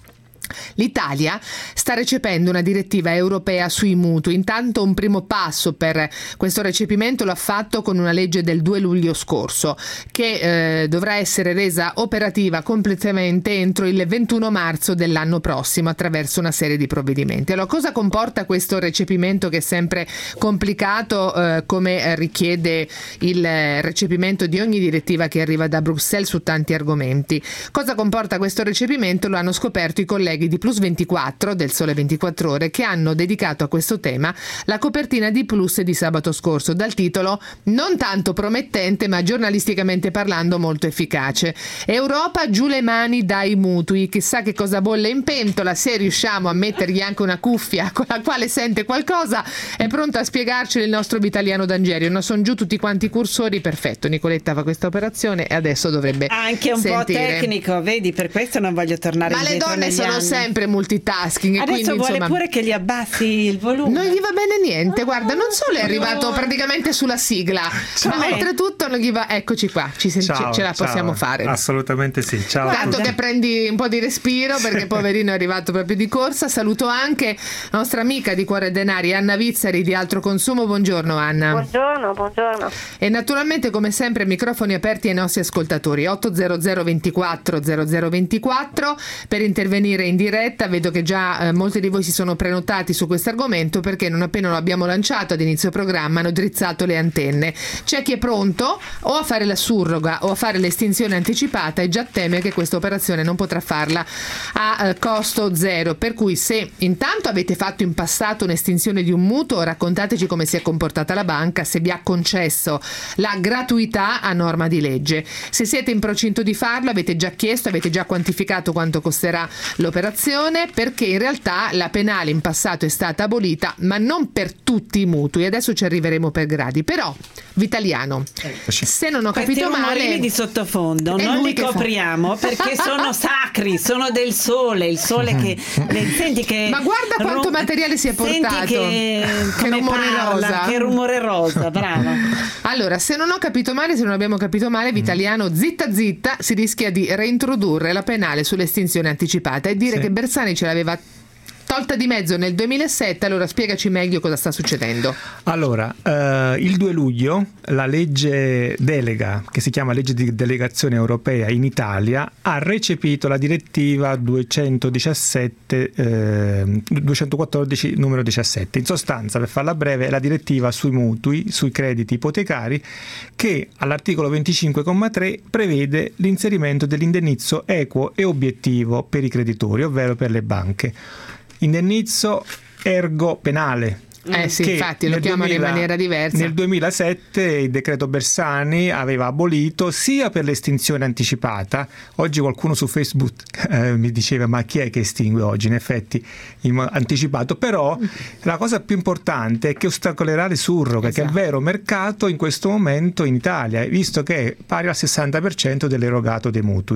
L'Italia sta recependo una direttiva europea sui mutui. Intanto un primo passo per questo recepimento lo ha fatto con una legge del due luglio scorso che eh, dovrà essere resa operativa completamente entro il ventuno marzo dell'anno prossimo attraverso una serie di provvedimenti. Allora, cosa comporta questo recepimento che è sempre complicato eh, come richiede il recepimento di ogni direttiva che arriva da Bruxelles su tanti argomenti? Cosa comporta questo recepimento? Lo hanno scoperto i colleghi di Plus ventiquattro del Sole ventiquattro Ore che hanno dedicato a questo tema la copertina di Plus di sabato scorso dal titolo non tanto promettente ma giornalisticamente parlando molto efficace. Europa giù le mani dai mutui, chissà che cosa bolle in pentola, se riusciamo a mettergli anche una cuffia con la quale sente qualcosa è pronto a spiegarcelo il nostro Vitaliano D'Angerio. No, sono giù tutti quanti i cursori, perfetto, Nicoletta fa questa operazione e adesso dovrebbe anche un sentire. po' tecnico, vedi, per questo non voglio tornare ma indietro. Ma le donne sono anni. sempre multitasking e adesso quindi, vuole insomma, pure che gli abbassi il volume. Non gli va bene niente, guarda, non solo è arrivato praticamente sulla sigla, ciao. Ma oltretutto non gli va. Eccoci qua, ci sen- ciao, ce la ciao. possiamo fare. Assolutamente sì. Ciao. Tanto che prendi un po' di respiro perché poverino è arrivato proprio di corsa. Saluto anche la nostra amica di Cuore e Denari, Anna Vizzari di Altro Consumo. Buongiorno Anna. Buongiorno, buongiorno. E naturalmente come sempre microfoni aperti ai nostri ascoltatori otto zero zero ventiquattro zero zero ventiquattro per intervenire in diretta. Vedo che già eh, molti di voi si sono prenotati su questo argomento perché non appena lo abbiamo lanciato ad inizio programma hanno drizzato le antenne. C'è chi è pronto o a fare la surroga o a fare l'estinzione anticipata e già teme che questa operazione non potrà farla a eh, costo zero, per cui se intanto avete fatto in passato un'estinzione di un mutuo raccontateci come si è comportata la banca, se vi ha concesso la gratuità a norma di legge. Se siete in procinto di farlo avete già chiesto, avete già quantificato quanto costerà l'operazione, perché in realtà la penale in passato è stata abolita ma non per tutti i mutui, adesso ci arriveremo per gradi. Però Vitaliano, se non ho capito questi male, rumorini di sottofondo non li copriamo fa... perché sono sacri, sono del sole, il sole che senti che ma guarda quanto rum... materiale si è portato, che, che rumore parla, rosa, che rumore rosa, brava. Allora, se non ho capito male, se non abbiamo capito male, Vitaliano, zitta zitta, si rischia di reintrodurre la penale sull'estinzione anticipata e dire sì. che Bersani ce l'aveva tolta di mezzo nel duemilasette. Allora spiegaci meglio cosa sta succedendo. Allora, eh, il due luglio la legge delega, che si chiama legge di delegazione europea in Italia, ha recepito la direttiva duecentodiciassette eh, duecentoquattordici numero diciassette. In sostanza, per farla breve, è la direttiva sui mutui, sui crediti ipotecari, che all'articolo venticinque comma tre prevede l'inserimento dell'indennizzo equo e obiettivo per i creditori, ovvero per le banche. Indennizzo ergo penale. Eh sì, infatti lo chiamano duemila, in maniera diversa. Nel duemilasette il decreto Bersani aveva abolito sia per l'estinzione anticipata. Oggi qualcuno su Facebook eh, mi diceva ma chi è che estingue oggi? In effetti in anticipato, però la cosa più importante è che ostacolerà le surroghe, esatto. che è il vero mercato in questo momento in Italia, visto che è pari al sessanta per cento dell'erogato dei mutui.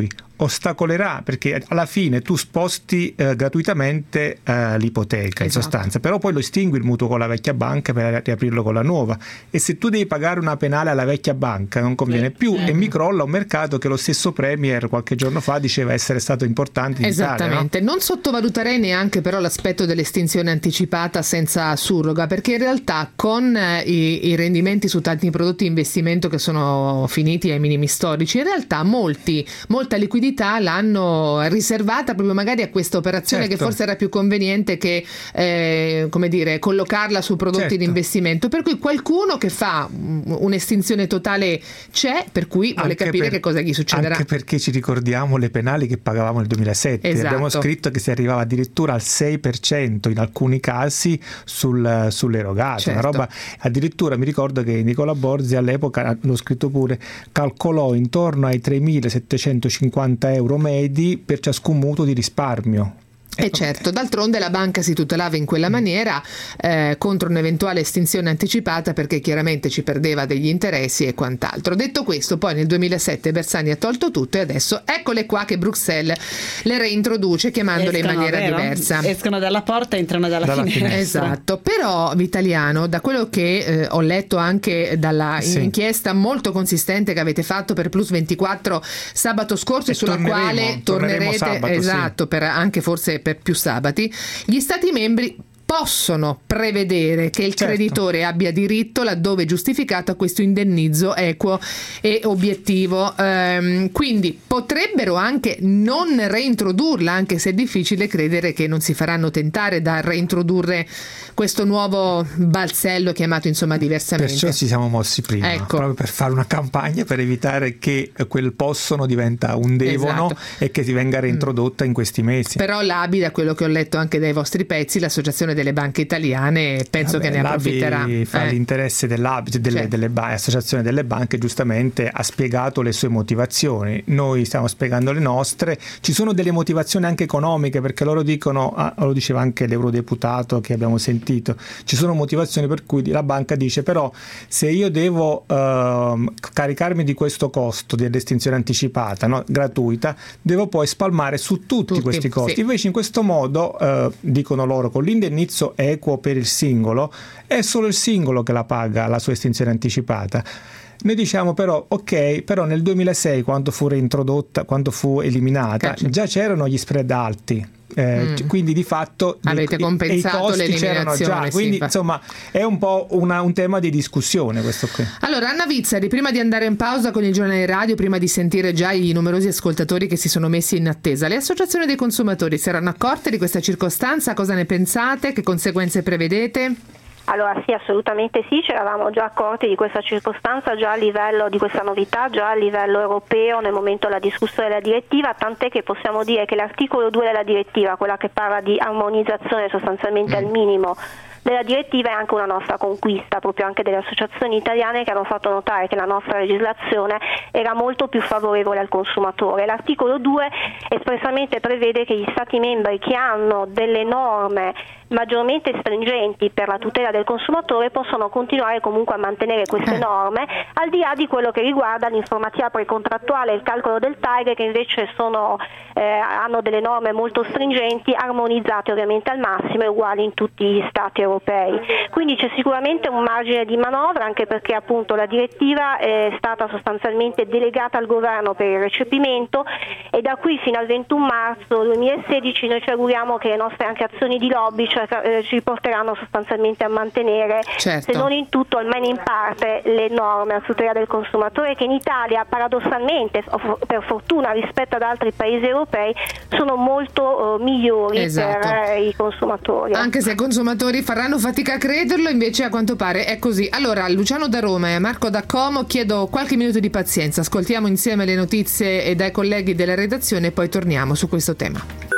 ostacolerà, perché alla fine tu sposti eh, gratuitamente eh, l'ipoteca, esatto, in sostanza, però poi lo estingui il mutuo con la vecchia banca per riaprirlo con la nuova, e se tu devi pagare una penale alla vecchia banca non conviene più, mm. e mi crolla un mercato che lo stesso Premier qualche giorno fa diceva essere stato importante in Esattamente, Italia, no? Non sottovaluterei neanche però l'aspetto dell'estinzione anticipata senza surroga, perché in realtà con eh, i, i rendimenti su tanti prodotti di investimento che sono finiti ai minimi storici, in realtà molti, molta liquidità l'hanno riservata proprio magari a questa operazione, certo, che forse era più conveniente che eh, come dire, collocarla su prodotti, certo, di investimento, per cui qualcuno che fa un'estinzione totale c'è, per cui vuole anche capire per, che cosa gli succederà. Anche perché ci ricordiamo le penali che pagavamo nel duemilasette, esatto, abbiamo scritto che si arrivava addirittura al sei per cento in alcuni casi sul, sull'erogato, certo, una roba, addirittura mi ricordo che Nicola Borzi all'epoca, l'ho scritto pure, calcolò intorno ai tremilasettecentocinquanta euro medi per ciascun mutuo di risparmio. E certo, d'altronde la banca si tutelava in quella maniera eh, contro un'eventuale estinzione anticipata, perché chiaramente ci perdeva degli interessi e quant'altro. Detto questo, poi nel duemilasette Bersani ha tolto tutto e adesso eccole qua che Bruxelles le reintroduce chiamandole escono, in maniera vero? diversa. Escono dalla porta e entrano dalla, dalla finestra. finestra. Esatto, però Vitaliano, da quello che eh, ho letto anche dalla sì. inchiesta molto consistente che avete fatto per Plus ventiquattro sabato scorso, e sulla quale tornerete sabato, esatto, sì. per anche forse per più sabati, gli Stati membri possono prevedere che il, certo, creditore abbia diritto, laddove giustificato, a questo indennizzo equo e obiettivo. Ehm, quindi potrebbero anche non reintrodurla, anche se è difficile credere che non si faranno tentare da reintrodurre questo nuovo balzello chiamato insomma diversamente. Perciò ci siamo mossi prima, ecco, proprio per fare una campagna per evitare che quel possono diventa un devono, esatto, e che si venga reintrodotta mm. in questi mesi. Però l'A B I, da quello che ho letto anche dai vostri pezzi, l'associazione delle banche italiane, penso Vabbè, che ne approfitterà. L'A B I fa eh. l'interesse dell'A B I, delle, certo, delle ba- associazione delle banche, giustamente ha spiegato le sue motivazioni, noi stiamo spiegando le nostre. Ci sono delle motivazioni anche economiche, perché loro dicono, ah, lo diceva anche l'eurodeputato che abbiamo sentito, ci sono motivazioni per cui la banca dice: però se io devo uh, caricarmi di questo costo dell'estinzione anticipata, no, gratuita, devo poi spalmare su tutti, tutti questi costi, sì. Invece in questo modo, uh, dicono loro, con l'indennizzo equo per il singolo, è solo il singolo che la paga la sua estinzione anticipata. Noi diciamo però, ok, però nel duemilasei, quando fu reintrodotta, quando fu eliminata, Caccia. già c'erano gli spread alti. Eh, mm. Quindi di fatto avete dei, compensato i costi c'erano già, quindi sì, insomma è un po' una, un tema di discussione questo qui. Allora, Anna Vizzari, prima di andare in pausa con il giornale radio, prima di sentire già i numerosi ascoltatori che si sono messi in attesa, le associazioni dei consumatori si erano accorte di questa circostanza? Cosa ne pensate? Che conseguenze prevedete? Allora sì, assolutamente sì, ci eravamo già accorti di questa circostanza già a livello di questa novità, già a livello europeo nel momento della discussione della direttiva, tant'è che possiamo dire che l'articolo due della direttiva, quella che parla di armonizzazione sostanzialmente al minimo della direttiva, è anche una nostra conquista, proprio anche delle associazioni italiane che hanno fatto notare che la nostra legislazione era molto più favorevole al consumatore. L'articolo due espressamente prevede che gli Stati membri che hanno delle norme maggiormente stringenti per la tutela del consumatore possono continuare comunque a mantenere queste norme, al di là di quello che riguarda l'informativa precontrattuale e il calcolo del TARGET, che invece sono, eh, hanno delle norme molto stringenti, armonizzate ovviamente al massimo e uguali in tutti gli Stati europei. Quindi c'è sicuramente un margine di manovra, anche perché appunto la direttiva è stata sostanzialmente delegata al governo per il recepimento, e da qui fino al ventuno marzo duemilasedici noi ci auguriamo che le nostre anche azioni di lobby, cioè, eh, ci porteranno sostanzialmente a mantenere, certo, se non in tutto almeno in parte, le norme a tutela del consumatore, che in Italia paradossalmente, per fortuna rispetto ad altri paesi europei, sono molto uh, migliori, esatto, per eh, i consumatori. Anche se i consumatori faranno fatica a crederlo, invece a quanto pare è così. Allora, Luciano da Roma e Marco da Como, chiedo qualche minuto di pazienza, ascoltiamo insieme le notizie e dai colleghi della redazione e poi torniamo su questo tema.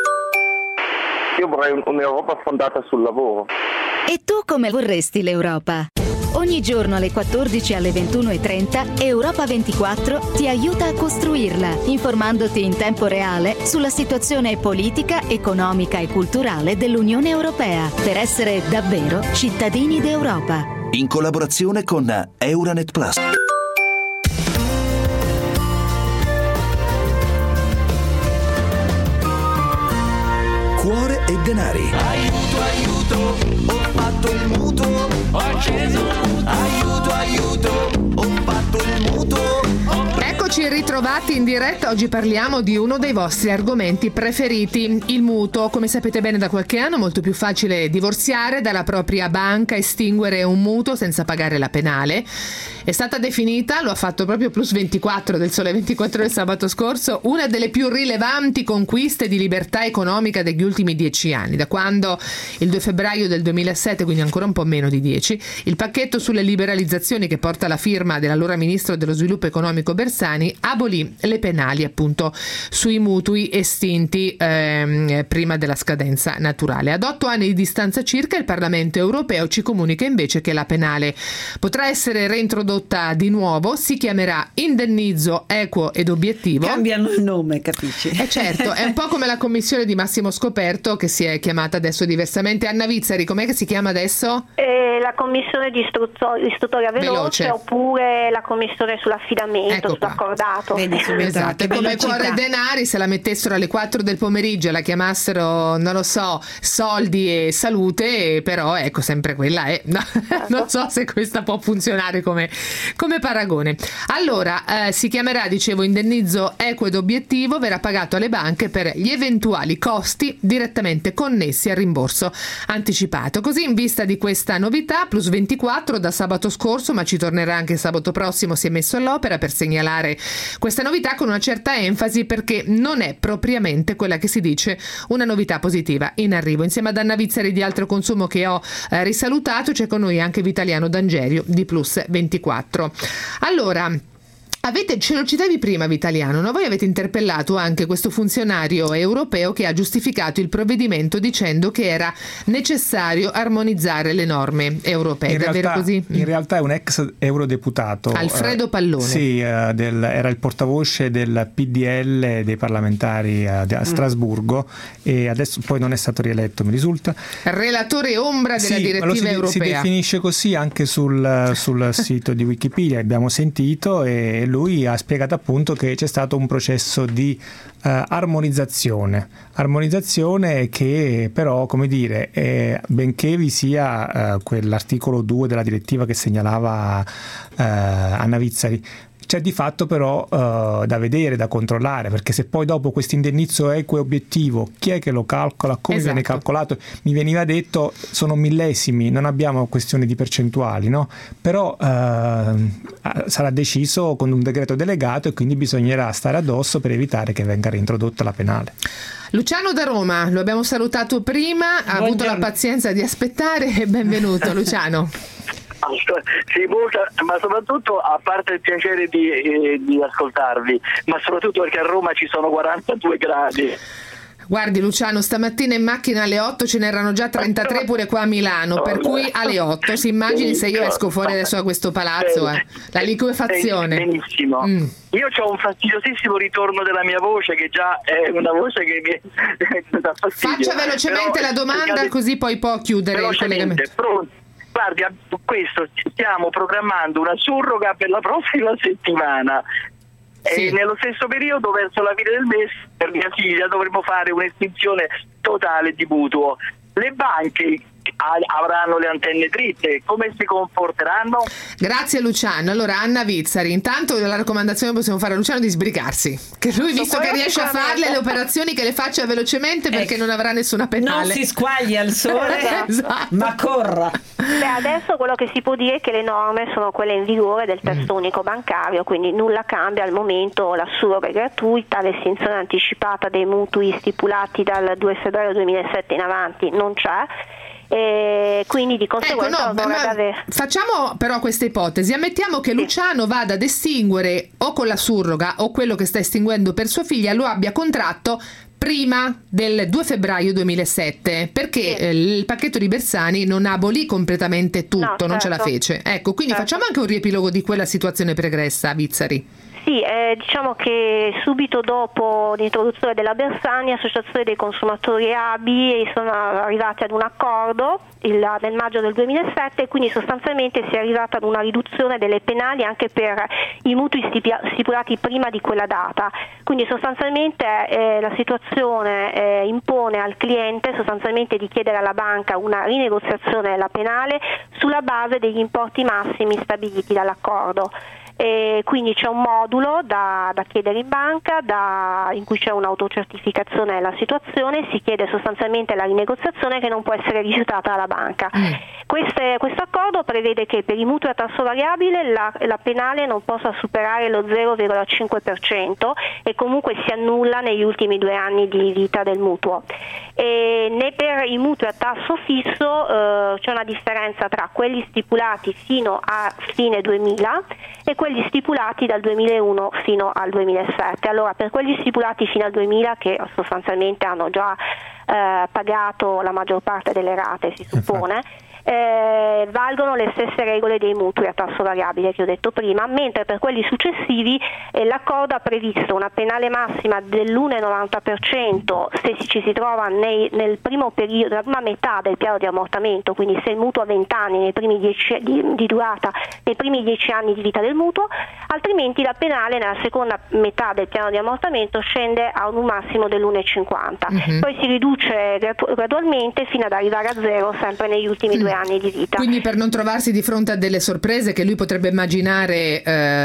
Io vorrei un'Europa fondata sul lavoro. E tu come vorresti l'Europa? Ogni giorno alle quattordici e alle ventuno e trenta Europa ventiquattro ti aiuta a costruirla, informandoti in tempo reale sulla situazione politica, economica e culturale dell'Unione Europea, per essere davvero cittadini d'Europa. In collaborazione con Euranet Plus. e Denari. Aiuto, aiuto, ho fatto il mutuo, ho acceso il mutuo. Aiuto, aiuto, ho fatto il mutuo. Eccoci ritrovati in diretta. Oggi parliamo di uno dei vostri argomenti preferiti, il mutuo. Come sapete bene, da qualche anno è molto più facile divorziare dalla propria banca, estinguere un mutuo senza pagare la penale. È stata definita, lo ha fatto proprio Plus ventiquattro del Sole ventiquattro Ore sabato scorso, una delle più rilevanti conquiste di libertà economica degli ultimi dieci anni, da quando il due febbraio del duemilasette, quindi ancora un po' meno di dieci, il pacchetto sulle liberalizzazioni che porta la firma dell'allora ministro dello sviluppo economico Bersani abolì le penali appunto sui mutui estinti ehm, prima della scadenza naturale. Ad otto anni di distanza circa il Parlamento europeo ci comunica invece che la penale potrà essere reintrodotta di nuovo, si chiamerà indennizzo equo ed obiettivo. Cambiano il nome, capisci? Eh certo, è un po' come la commissione di Massimo Scoperto che si è chiamata adesso diversamente. Anna Vizzari, com'è che si chiama adesso? Eh, la commissione di istrutto- istruttoria veloce, veloce oppure la commissione sull'affidamento, ecco sull'accordato. Vedi, esatto, è come Cuore e Denari, se la mettessero alle quattro del pomeriggio e la chiamassero, non lo so, soldi e salute, però ecco, sempre quella è. No, non so se questa può funzionare come come paragone. Allora, eh, si chiamerà, dicevo, indennizzo equo ed obiettivo, verrà pagato alle banche per gli eventuali costi direttamente connessi al rimborso anticipato. Così, in vista di questa novità, Plus ventiquattro da sabato scorso, ma ci tornerà anche sabato prossimo, si è messo all'opera per segnalare questa novità con una certa enfasi, perché non è propriamente quella che si dice una novità positiva in arrivo. Insieme ad Anna Vizzari di Altro Consumo, che ho eh, risalutato, c'è con noi anche Vitaliano D'Angerio di Plus ventiquattro. Allora, avete, ce lo citavi prima, Vitaliano, no? Voi avete interpellato anche questo funzionario europeo che ha giustificato il provvedimento dicendo che era necessario armonizzare le norme europee. In Davvero realtà, così? In realtà è un ex eurodeputato. Alfredo Pallone. Uh, sì, uh, del, era il portavoce del P D L dei parlamentari uh, a Strasburgo mm. e adesso poi non è stato rieletto, mi risulta. Relatore ombra della sì, direttiva si, europea. Si definisce così anche sul, sul sito di Wikipedia, abbiamo sentito, e lui ha spiegato appunto che c'è stato un processo di uh, armonizzazione, armonizzazione che però, come dire, eh, benché vi sia uh, quell'articolo due della direttiva che segnalava uh, Anna Vizzari, c'è di fatto però uh, da vedere, da controllare, perché se poi dopo questo indennizzo equo e obiettivo, chi è che lo calcola, come esatto. viene calcolato? Mi veniva detto sono millesimi, non abbiamo questioni di percentuali, no? Però uh, sarà deciso con un decreto delegato e quindi bisognerà stare addosso per evitare che venga reintrodotta la penale. Luciano da Roma, lo abbiamo salutato prima, ha Buongiorno. avuto la pazienza di aspettare e benvenuto Luciano. Sì, molto, ma soprattutto, a parte il piacere di, eh, di ascoltarvi, ma soprattutto perché a Roma ci sono quarantadue gradi. Guardi Luciano, stamattina in macchina alle otto ce n'erano già trentatré pure qua a Milano, per cui alle otto, si immagini se io esco fuori adesso da questo palazzo, eh. la liquefazione. Benissimo. Mm. Io ho un fastidiosissimo ritorno della mia voce, che già è una voce che mi dà fastidio. Faccia velocemente Però, la domanda, cercate... così poi può chiudere il collegamento. Pronto? Guardi, a questo stiamo programmando una surroga per la prossima settimana. Sì. E nello stesso periodo, verso la fine del mese, per mia figlia dovremo fare un'estinzione totale di mutuo. Le banche avranno le antenne dritte, come si comporteranno? Grazie Luciano. Allora, Anna Vizzari, intanto la raccomandazione possiamo fare a Luciano di sbrigarsi, che lui, visto che riesce a farle le operazioni, che le faccia velocemente, perché ecco. non avrà nessuna penale. Non si squagli al sole, esatto. ma corra. Beh, adesso quello che si può dire è che le norme sono quelle in vigore del testo mm. unico bancario, quindi nulla cambia al momento. La surroga è gratuita, l'estinzione anticipata dei mutui stipulati dal due febbraio duemilasette in avanti non c'è, e quindi di conseguenza ecco, no, avere... facciamo però questa ipotesi, ammettiamo che sì. Luciano vada ad estinguere o con la surroga o quello che sta estinguendo per sua figlia lo abbia contratto prima del due febbraio duemilasette, perché sì. eh, il pacchetto di Bersani non abolì completamente tutto, no, certo. non ce la fece. Ecco, quindi certo. facciamo anche un riepilogo di quella situazione pregressa, Vizzari. Sì, eh, diciamo che subito dopo l'introduzione della Bersani, Associazione dei Consumatori e A B I sono arrivati ad un accordo il, nel maggio del duemilasette, e quindi sostanzialmente si è arrivata ad una riduzione delle penali anche per i mutui stipulati prima di quella data. Quindi sostanzialmente eh, la situazione eh, impone al cliente sostanzialmente di chiedere alla banca una rinegoziazione della penale sulla base degli importi massimi stabiliti dall'accordo. E quindi c'è un modulo da, da chiedere in banca da, in cui c'è un'autocertificazione della situazione, si chiede sostanzialmente la rinegoziazione che non può essere rifiutata dalla banca. Mm. Queste, questo accordo prevede che per i mutui a tasso variabile la, la penale non possa superare lo zero virgola cinque per cento e comunque si annulla negli ultimi due anni di vita del mutuo. E né per i mutui a tasso fisso eh, c'è una differenza tra quelli stipulati fino a fine duemila e quelli stipulati dal duemilauno fino al duemilasette. Allora, per quelli stipulati fino al duemila, che sostanzialmente hanno già eh, pagato la maggior parte delle rate, si suppone, Eh, valgono le stesse regole dei mutui a tasso variabile che ho detto prima, mentre per quelli successivi eh, l'accordo ha previsto una penale massima dell'uno virgola novanta per cento se ci si trova nei, nel primo periodo, la prima metà del piano di ammortamento, quindi se il mutuo ha venti anni nei primi dieci di, di durata, nei primi dieci anni di vita del mutuo, altrimenti la penale nella seconda metà del piano di ammortamento scende a un massimo dell'uno virgola cinquanta, mm-hmm. poi si riduce gradualmente fino ad arrivare a zero sempre negli ultimi mm. due anni di vita. Quindi per non trovarsi di fronte a delle sorprese che lui potrebbe immaginare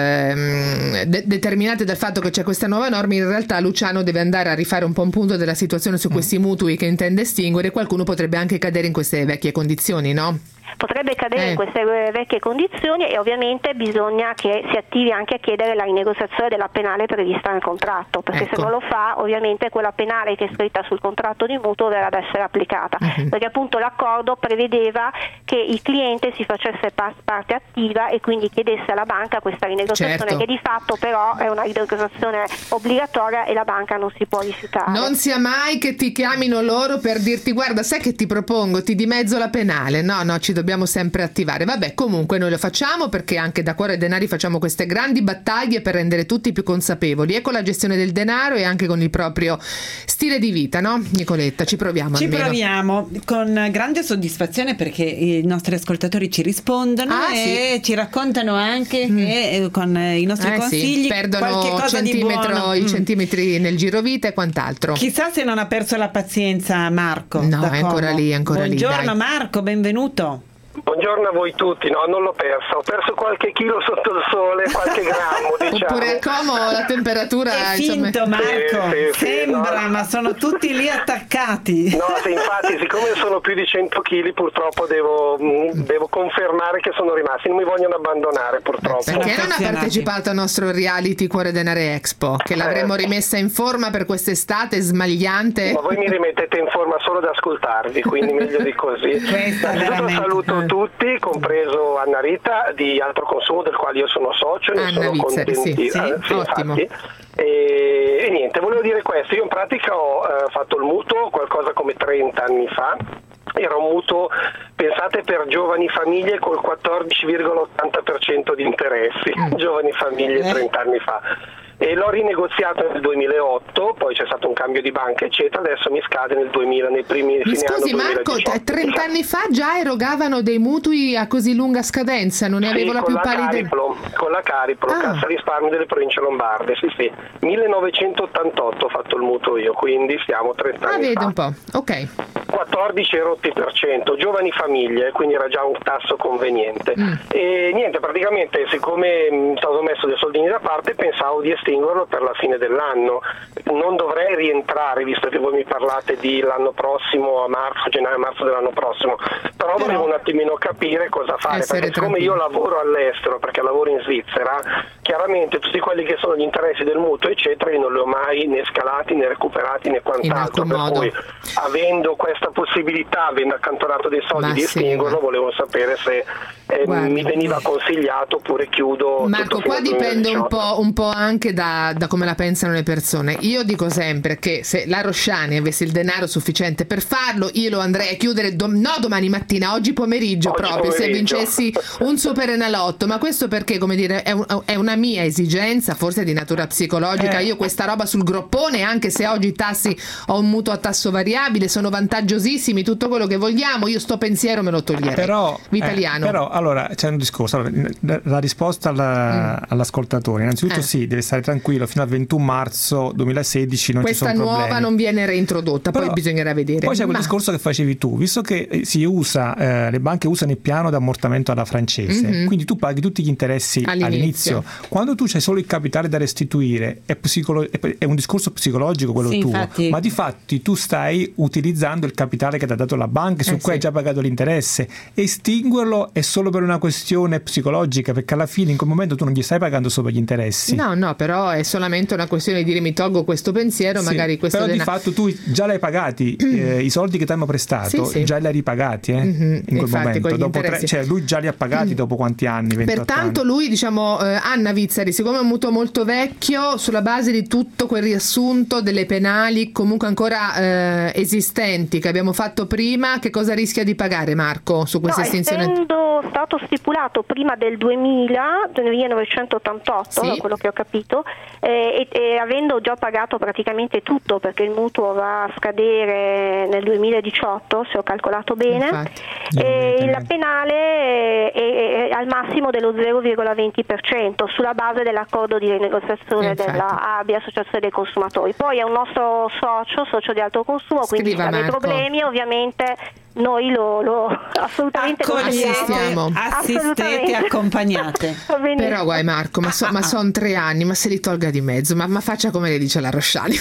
ehm, de- determinate dal fatto che c'è questa nuova norma, in realtà Luciano deve andare a rifare un po' un punto della situazione su questi mutui che intende estinguere, e qualcuno potrebbe anche cadere in queste vecchie condizioni, no? Potrebbe cadere eh. in queste vecchie condizioni, e ovviamente bisogna che si attivi anche a chiedere la rinegoziazione della penale prevista nel contratto, perché ecco. se non lo fa ovviamente quella penale che è scritta sul contratto di mutuo verrà ad essere applicata, uh-huh. perché appunto l'accordo prevedeva che il cliente si facesse parte attiva e quindi chiedesse alla banca questa rinegoziazione, certo. che di fatto però è una rinegoziazione obbligatoria e la banca non si può rifiutare. Non sia mai che ti chiamino loro per dirti: guarda, sai che ti propongo, ti dimezzo la penale. No, no, ci dobbiamo sempre attivare. Vabbè, comunque noi lo facciamo perché anche da Cuore e Denari facciamo queste grandi battaglie per rendere tutti più consapevoli e con la gestione del denaro e anche con il proprio stile di vita, no Nicoletta? Ci proviamo ci almeno. proviamo con grande soddisfazione, perché i nostri ascoltatori ci rispondono ah, e sì. ci raccontano anche mm. che con i nostri eh, consigli sì. perdono qualche cosa centimetro, di buono. i mm. centimetri nel girovita e quant'altro. Chissà se non ha perso la pazienza Marco. No, è ancora lì, è ancora Buongiorno, lì. Buongiorno Marco, benvenuto. Buongiorno a voi tutti, no, non l'ho perso, ho perso qualche chilo sotto il sole, qualche grammo, diciamo. Oppure Como la temperatura è finto, insomma... Marco, sì, sì, sembra, sì, no. ma sono tutti lì attaccati. No, sì, infatti, siccome sono più di cento chili, purtroppo devo, devo confermare che sono rimasti, non mi vogliono abbandonare, purtroppo. Perché non ha partecipato al nostro reality Cuore Denare Expo, che l'avremmo eh. rimessa in forma per quest'estate smagliante? Ma voi mi rimettete in forma solo ad ascoltarvi, quindi meglio di così. Innanzitutto saluto tutti, compreso Anna Rita di Altro Consumo, del quale io sono socio, ne Anna sono Vizzeri, contenti. sì, sì, eh, sì, ottimo. E, e niente, volevo dire questo, io in pratica ho eh, fatto il mutuo qualcosa come trenta anni fa. Era un mutuo, pensate, per giovani famiglie col quattordici virgola ottanta per cento di interessi, mm. giovani famiglie eh. trenta anni fa. E l'ho rinegoziato nel duemilaotto, poi c'è stato un cambio di banca eccetera, adesso mi scade nel duemila, nei primi mi fine scusi anno Marco, trenta anni fa già erogavano dei mutui a così lunga scadenza, non ne sì, avevo la più pallida Cariplo, con la Cariplo, ah. Cassa Risparmio delle Province Lombarde, sì sì, millenovecentottantotto ho fatto il mutuo io, quindi stiamo trenta ah, anni vedo fa. un po', ok. quattordici e rotti per cento, giovani famiglie, quindi era già un tasso conveniente. Mm. E niente, praticamente siccome mi sono messo dei soldini da parte, pensavo di estinguerlo per la fine dell'anno. Non dovrei rientrare, visto che voi mi parlate di l'anno prossimo, a marzo, gennaio-marzo dell'anno prossimo, però, però volevo un attimino capire cosa fare, perché siccome io lavoro all'estero, perché lavoro in Svizzera, chiaramente tutti quelli che sono gli interessi del mutuo eccetera io non li ho mai né scalati né recuperati né quant'altro, per cui avendo questa questa possibilità, avendo accantonato dei soldi, Ma di sì, estinguerlo, ma- volevo sapere se eh, Guarda. mi veniva consigliato oppure chiudo. Marco, tutto qua fino al dipende un duemiladiciotto. po', un po' anche da, da come la pensano le persone. Io dico sempre che se la Rosciani avesse il denaro sufficiente per farlo, io lo andrei a chiudere dom- no domani mattina, oggi pomeriggio Oggi proprio, se pomeriggio. vincessi un Superenalotto. Ma questo perché, come dire, è, un- è una mia esigenza, forse di natura psicologica. Eh. Io questa roba sul groppone, anche se oggi i tassi ho un mutuo a tasso variabile, sono vantaggiosissimi, tutto quello che vogliamo, io sto pensiero me lo toglierei. Però, Vitaliano. eh, però allora c'è un discorso. Allora, la, la risposta alla- Mm. all'ascoltatore, innanzitutto Eh. sì, deve stare tranquillo, fino al ventuno marzo duemilasedici non Questa ci sono nuova problemi. non viene reintrodotta, poi Però bisognerà vedere. Poi c'è quel Ma- discorso che facevi tu, visto che eh, si usa, eh, le banche usano il piano d'ammortamento alla francese, Mhm. quindi tu paghi tutti gli interessi All'inizio. all'inizio. Quando tu c'hai solo il capitale da restituire, è, psicolo- è- è un discorso psicologico quello Sì, tuo, infatti. ma di fatti tu stai utilizzando il capitale che ti ha dato la banca, su Eh, cui sì. hai già pagato l'interesse. Estinguerlo è solo per una questione psicologica, perché alla fine in quel momento tu non gli stai pagando solo gli interessi. No, no, però è solamente una questione di dire mi tolgo questo pensiero, Sì, magari questo però di denaro- fatto tu già l'hai pagati, eh, i soldi che ti hanno prestato, Sì, sì. già li hai ripagati eh, Mhm, in quel infatti, momento. con gli Dopo tre- interessi. cioè, lui già li ha pagati dopo quanti anni? ventotto Pertanto anni. lui, diciamo, eh, Anna Vizzari, siccome è un mutuo molto vecchio, sulla base di tutto quel riassunto delle penali comunque ancora eh, esistenti che abbiamo fatto prima, che cosa rischia di pagare, Marco, su questa No, estinzione? essendo stato stipulato prima del duemila, del millenovecentottantotto, Sì. da quello che ho capito, eh, e, e avendo già pagato praticamente tutto, perché il mutuo va a scadere nel duemiladiciotto, se ho calcolato bene, Infatti. e la penale è, è- è al massimo dello zero virgola venti per cento sulla base dell'accordo di rinegoziazione Infatti. della A B I, Associazione dei Consumatori. Poi è un nostro socio, socio di alto consumo, quindi Scriva, se ha dei Marco. problemi ovviamente noi lo, lo assolutamente lo Accogliete, facciamo. assistete, Assolutamente. accompagnate. Va benissimo. Però guai Marco, ma, so- ma sono tre anni, ma se li tolga di mezzo, ma, ma faccia come le dice la Rosciani.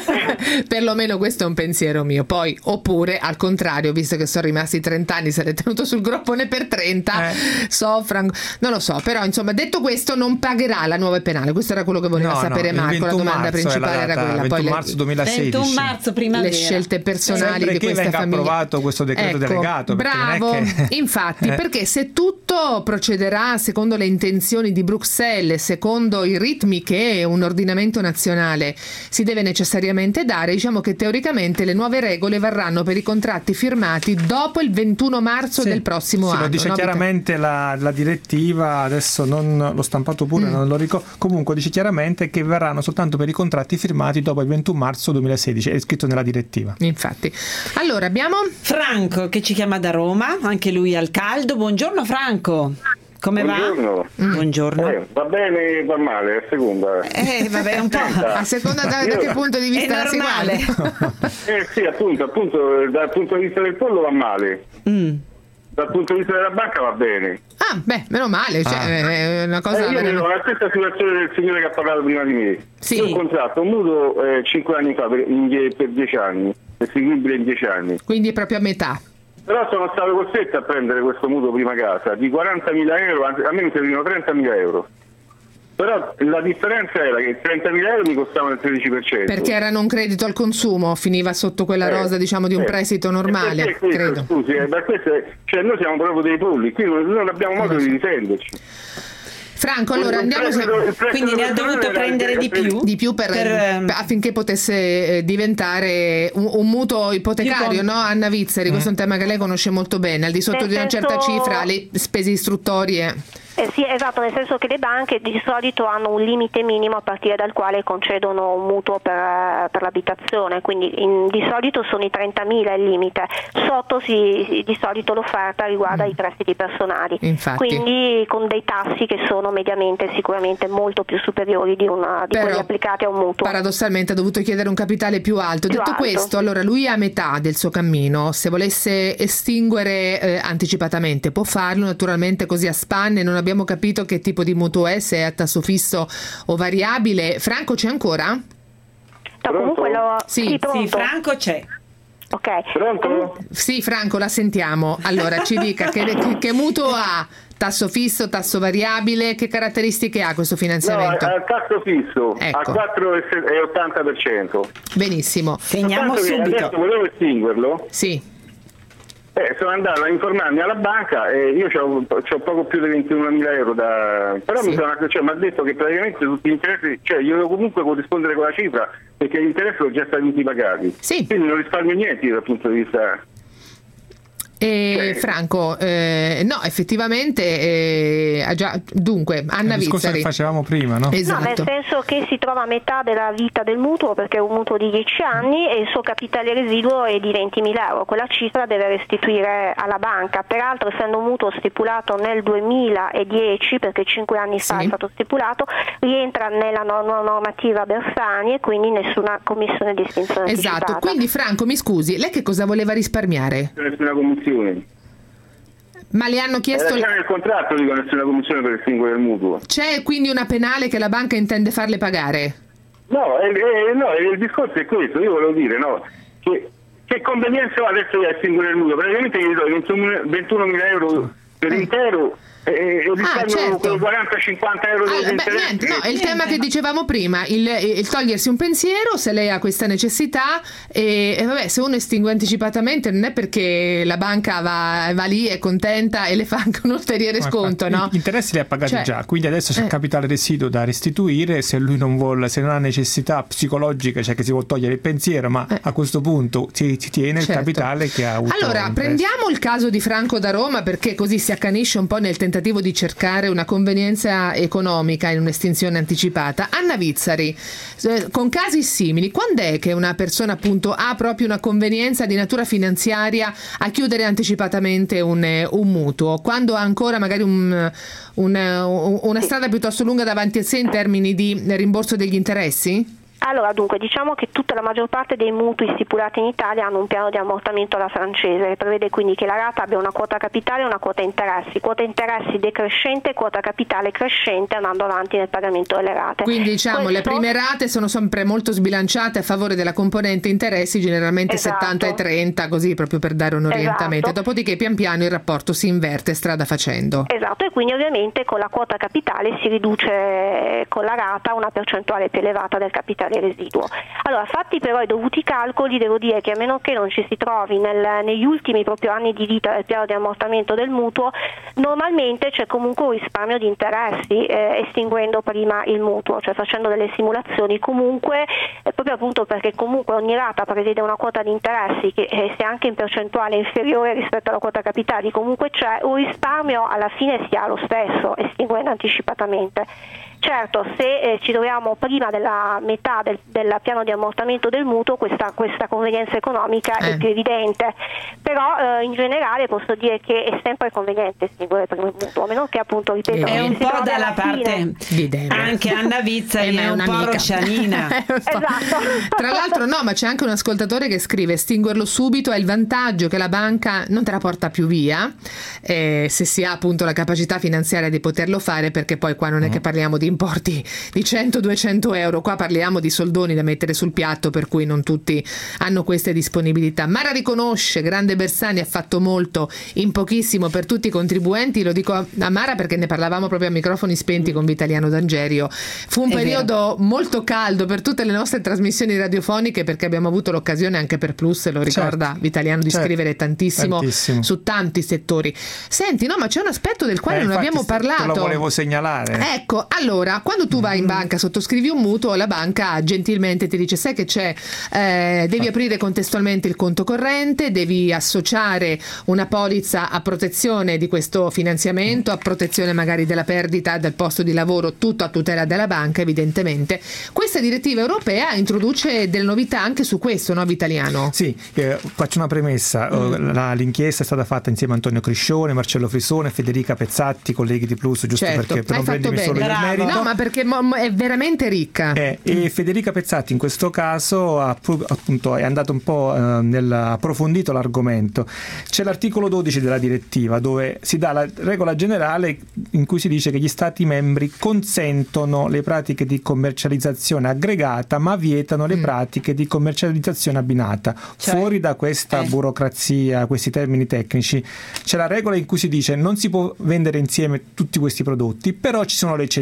Perlomeno questo è un pensiero mio. Poi, oppure al contrario, visto che sono rimasti trenta anni, se l'è tenuto sul groppone per trenta, Eh. soffra, non lo so. Però insomma, detto questo, non pagherà la nuova penale. Questo era quello che voleva No, no, sapere il Marco. La ventuno domanda marzo è la principale era data, quella. Poi ventuno le, marzo duemilasedici. ventuno marzo, primavera. le scelte personali Sempre di che questa venga famiglia. approvato questo decreto Ecco, delegato, perché non è bravo, che- infatti, Eh. perché se tutto procederà secondo le intenzioni di Bruxelles, secondo i ritmi che un ordinamento nazionale si deve necessariamente dare, diciamo che teoricamente le nuove regole varranno per i contratti firmati dopo il ventuno marzo Sì, del prossimo sì, anno. lo dice no? chiaramente la, la direttiva, adesso non l'ho stampato pure, Mm. non lo ricordo, comunque dice chiaramente che verranno soltanto per i contratti firmati dopo il ventuno marzo duemilasedici, è scritto nella direttiva. Infatti. Allora abbiamo Franco che ci chiama da Roma, anche lui al caldo. Buongiorno Franco, come Buongiorno. va? Buongiorno. Eh, va bene, va male, a seconda. Eh, vabbè, un po'. Senta, a seconda da, da io- che punto di vista È la si normale. guarda. Eh sì, appunto, appunto, dal punto di vista del pollo va male. Mm. Dal punto di vista della banca va bene. Ah, beh, meno male, cioè, Ah. è una cosa Eh, io mi veramente- trovo nella stessa situazione del signore che ha parlato prima di me. Sì. Io ho contratto un mutuo eh, cinque anni fa per, in die- per dieci anni, eseguibile in dieci anni. quindi è proprio a metà. Però sono stato costretto a prendere questo mutuo prima casa di quarantamila euro, anzi, a me mi servivano trentamila euro. Però la differenza era che trentamila euro mi costavano il tredici per cento. Perché erano un credito al consumo, finiva sotto quella Eh, rosa, diciamo, di un eh. prestito E normale, perché questo, credo. Scusi, eh, ma questo è- cioè noi siamo proprio dei polli, qui non, non abbiamo modo di difenderci. Franco, allora andiamo Il prestito- il prestito Quindi ne ha personale dovuto era- prendere di più? di più per, Per, ehm, affinché potesse eh, diventare un, un mutuo ipotecario, Più con- no? Anna Vizzari, questo è un tema che lei conosce molto bene, al di sotto Nel di una certa senso- cifra le spese istruttorie. Eh sì, esatto, nel senso che le banche di solito hanno un limite minimo a partire dal quale concedono un mutuo per, per l'abitazione, quindi in- di solito sono i trentamila il limite, sotto si, di solito l'offerta riguarda Mm. i prestiti personali, Infatti. quindi con dei tassi che sono mediamente sicuramente molto più superiori di, una, di Però, quelli applicati a un mutuo. paradossalmente ha dovuto chiedere un capitale più alto. Più Detto alto. questo, allora lui è a metà del suo cammino, se volesse estinguere eh, anticipatamente può farlo, naturalmente così a spanne, non abbiamo capito che tipo di mutuo è, se è a tasso fisso o variabile. Franco c'è ancora? No, comunque lo... Sì. Sì, pronto? Franco c'è. Ok. Pronto? Sì, Franco, la sentiamo. Allora ci dica che, che, che mutuo ha? Tasso fisso, tasso variabile, che caratteristiche ha questo No, finanziamento? al tasso fisso, Ecco. a quattro virgola ottanta per cento. Benissimo. Segniamo Soltanto che subito. Adesso volevo estinguerlo, Sì. Eh, sono andato a informarmi alla banca e io ho poco più di ventunomila euro da... però sì. mi sono cioè, mi ha detto che praticamente tutti gli interessi, cioè io devo comunque corrispondere con la cifra perché gli interessi sono già stati tutti pagati, sì. quindi non risparmio niente dal punto di vista... Eh, Franco, eh, no, effettivamente eh, già, dunque Anna il discorso Vizzari che facevamo prima, no? Esatto. No, nel senso che si trova a metà della vita del mutuo perché è un mutuo di dieci anni e il suo capitale residuo è di ventimila euro, quella cifra deve restituire alla banca, peraltro essendo un mutuo stipulato nel duemiladieci, perché cinque anni fa sì. è stato stipulato, rientra nella nuova normativa Bersani e quindi nessuna commissione di estinzione esatto. anticipata. Quindi Franco, mi scusi, lei che cosa voleva risparmiare? Nessuna commissione. Ma le hanno chiesto... Era già nel contratto, dico, nessuna commissione per estinguere il mutuo. C'è quindi una penale che la banca intende farle pagare? No, eh, eh, no, il discorso è questo, io volevo dire, no, che, che convenienza ho adesso di estinguere il mutuo? Praticamente gli do ventunomila euro per eh. intero e, e ah, certo. quaranta cinquanta euro allora, di beh, niente, no, è il tema che dicevamo prima, il, il togliersi un pensiero se lei ha questa necessità e, e vabbè, se uno estingue anticipatamente non è perché la banca va, va lì, è contenta e le fa anche un ulteriore sconto, no? Gli interessi li ha pagati cioè, già, quindi adesso c'è eh. il capitale residuo da restituire, se lui non vuole, se non ha necessità psicologica, cioè che si vuole togliere il pensiero, ma eh. a questo punto si, si tiene certo. il capitale che ha avuto. Allora, prendiamo il caso di Franco da Roma perché così si accanisce un po' nel tentativo di cercare una convenienza economica in un'estinzione anticipata. Anna Vizzari, eh, con casi simili, quando è che una persona appunto ha proprio una convenienza di natura finanziaria a chiudere anticipatamente un, un mutuo? Quando ha ancora magari un, un, una strada piuttosto lunga davanti a sé in termini di rimborso degli interessi? Allora, dunque, diciamo che tutta la maggior parte dei mutui stipulati in Italia hanno un piano di ammortamento alla francese, che prevede quindi che la rata abbia una quota capitale e una quota interessi, quota interessi decrescente, quota capitale crescente andando avanti nel pagamento delle rate. Quindi diciamo Questo... le prime rate sono sempre molto sbilanciate a favore della componente interessi, generalmente esatto. settanta e trenta, così proprio per dare un orientamento. Esatto. Dopodiché pian piano il rapporto si inverte strada facendo. Esatto, e quindi ovviamente con la quota capitale si riduce con la rata una percentuale più elevata del capitale residuo. Allora, fatti però i dovuti calcoli, devo dire che a meno che non ci si trovi nel, negli ultimi proprio anni di vita del piano di ammortamento del mutuo, normalmente c'è comunque un risparmio di interessi eh, estinguendo prima il mutuo, cioè facendo delle simulazioni comunque, eh, proprio appunto perché comunque ogni rata prevede una quota di interessi che eh, se anche in percentuale inferiore rispetto alla quota capitale, comunque c'è un risparmio, alla fine si ha lo stesso estinguendo anticipatamente. Certo, se eh, ci troviamo prima della metà del, del piano di ammortamento del mutuo, questa, questa convenienza economica eh. è più evidente, però eh, in generale posso dire che è sempre conveniente estinguere prima il mutuo, a meno che appunto, ripeto, è un po' dalla parte di anche Anna Vizzari è un po' roscianina. Esatto. Tra l'altro no, ma c'è anche un ascoltatore che scrive: estinguerlo subito è il vantaggio che la banca non te la porta più via, eh, se si ha appunto la capacità finanziaria di poterlo fare, perché poi qua non è che parliamo di importi di cento duecento euro, qua parliamo di soldoni da mettere sul piatto, per cui non tutti hanno queste disponibilità. Mara riconosce, grande Bersani, ha fatto molto in pochissimo per tutti i contribuenti, lo dico a Mara perché ne parlavamo proprio a microfoni spenti con Vitaliano D'Angerio. Fu un È periodo vero. molto caldo per tutte le nostre trasmissioni radiofoniche, perché abbiamo avuto l'occasione anche per Plus, lo ricorda certo. Vitaliano, di certo. scrivere tantissimo, tantissimo su tanti settori. Senti, no, ma c'è un aspetto del quale eh, non abbiamo parlato. Te lo volevo segnalare. Ecco, allora quando tu vai in banca, sottoscrivi un mutuo, la banca gentilmente ti dice: sai che c'è, eh, devi aprire contestualmente il conto corrente, devi associare una polizza a protezione di questo finanziamento, a protezione magari della perdita del posto di lavoro, tutto a tutela della banca, evidentemente. Questa direttiva europea introduce delle novità anche su questo, no, Vitaliano? Sì, eh, faccio una premessa. Mm. La, l'inchiesta è stata fatta insieme a Antonio Criscione, Marcello Frisone, Federica Pezzatti, colleghi di Plus, giusto certo. perché per non prendermi solo il merito. No, ma perché è veramente ricca. Eh, e Federica Pezzatti in questo caso ha, appunto, è andato un po' eh, nel, approfondito l'argomento. C'è l'articolo dodici della direttiva dove si dà la regola generale in cui si dice che gli Stati membri consentono le pratiche di commercializzazione aggregata ma vietano le mm. pratiche di commercializzazione abbinata. Cioè, fuori da questa eh. burocrazia, questi termini tecnici, c'è la regola in cui si dice non si può vendere insieme tutti questi prodotti, però ci sono le eccezioni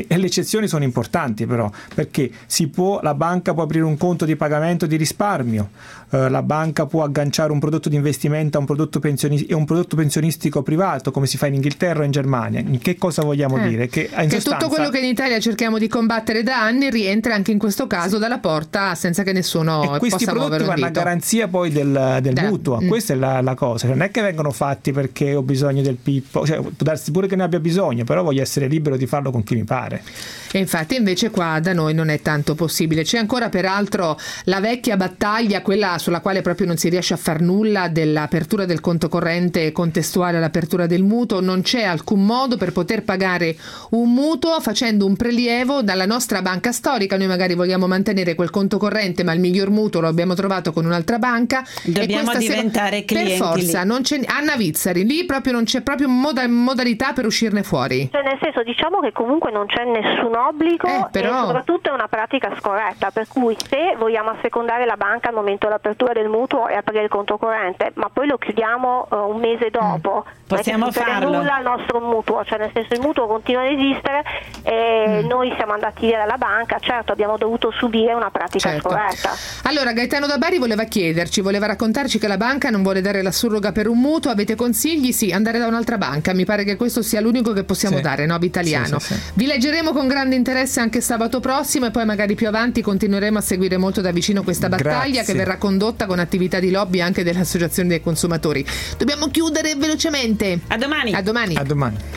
eccezioni, e le eccezioni sono importanti però, perché si può, la banca può aprire un conto di pagamento di risparmio, eh, la banca può agganciare un prodotto di investimento a un prodotto, pensioni- un prodotto pensionistico privato, come si fa in Inghilterra o in Germania. In che cosa vogliamo eh, dire? Che, in che sostanza, tutto quello che in Italia cerchiamo di combattere da anni rientra anche in questo caso dalla porta senza che nessuno e questi possa prodotti muovere un vanno dito. a garanzia poi del, del Da. mutuo. Mm. Questa è la, la cosa, non è che vengono fatti perché ho bisogno del Pippo, cioè, può darsi pure che ne abbia bisogno, però voglio essere libero di farlo con chi mi pare. E infatti invece qua da noi non è tanto possibile. C'è ancora peraltro la vecchia battaglia, quella sulla quale proprio non si riesce a far nulla, dell'apertura del conto corrente contestuale all'apertura del mutuo. Non c'è alcun modo per poter pagare un mutuo facendo un prelievo dalla nostra banca storica. Noi magari vogliamo mantenere quel conto corrente, ma il miglior mutuo lo abbiamo trovato con un'altra banca. Dobbiamo e diventare se... clienti per forza lì. non c'è... Anna Vizzari, lì proprio non c'è proprio moda... modalità per uscirne fuori. Cioè, nel senso, diciamo che comunque non c'è nessun obbligo Eh, però... e soprattutto è una pratica scorretta, per cui se vogliamo assecondare la banca al momento dell'apertura del mutuo e aprire il conto corrente, ma poi lo chiudiamo uh, un mese dopo, possiamo non è che succede farlo. nulla al nostro mutuo, cioè nel senso il mutuo continua ad esistere e Mm. noi siamo andati via dalla banca, certo abbiamo dovuto subire una pratica Certo. scorretta. Allora Gaetano da Bari voleva chiederci, voleva raccontarci che la banca non vuole dare la surroga per un mutuo. Avete consigli? Sì, andare da un'altra banca, mi pare che questo sia l'unico che possiamo Sì. dare, no, Vitaliano? Sì, sì, sì. Vi leggeremo con grande interesse anche sabato prossimo e poi magari più avanti continueremo a seguire molto da vicino questa battaglia Grazie. che verrà condotta con attività di lobby anche delle associazioni dei consumatori. Dobbiamo chiudere velocemente. A domani. A domani. A domani.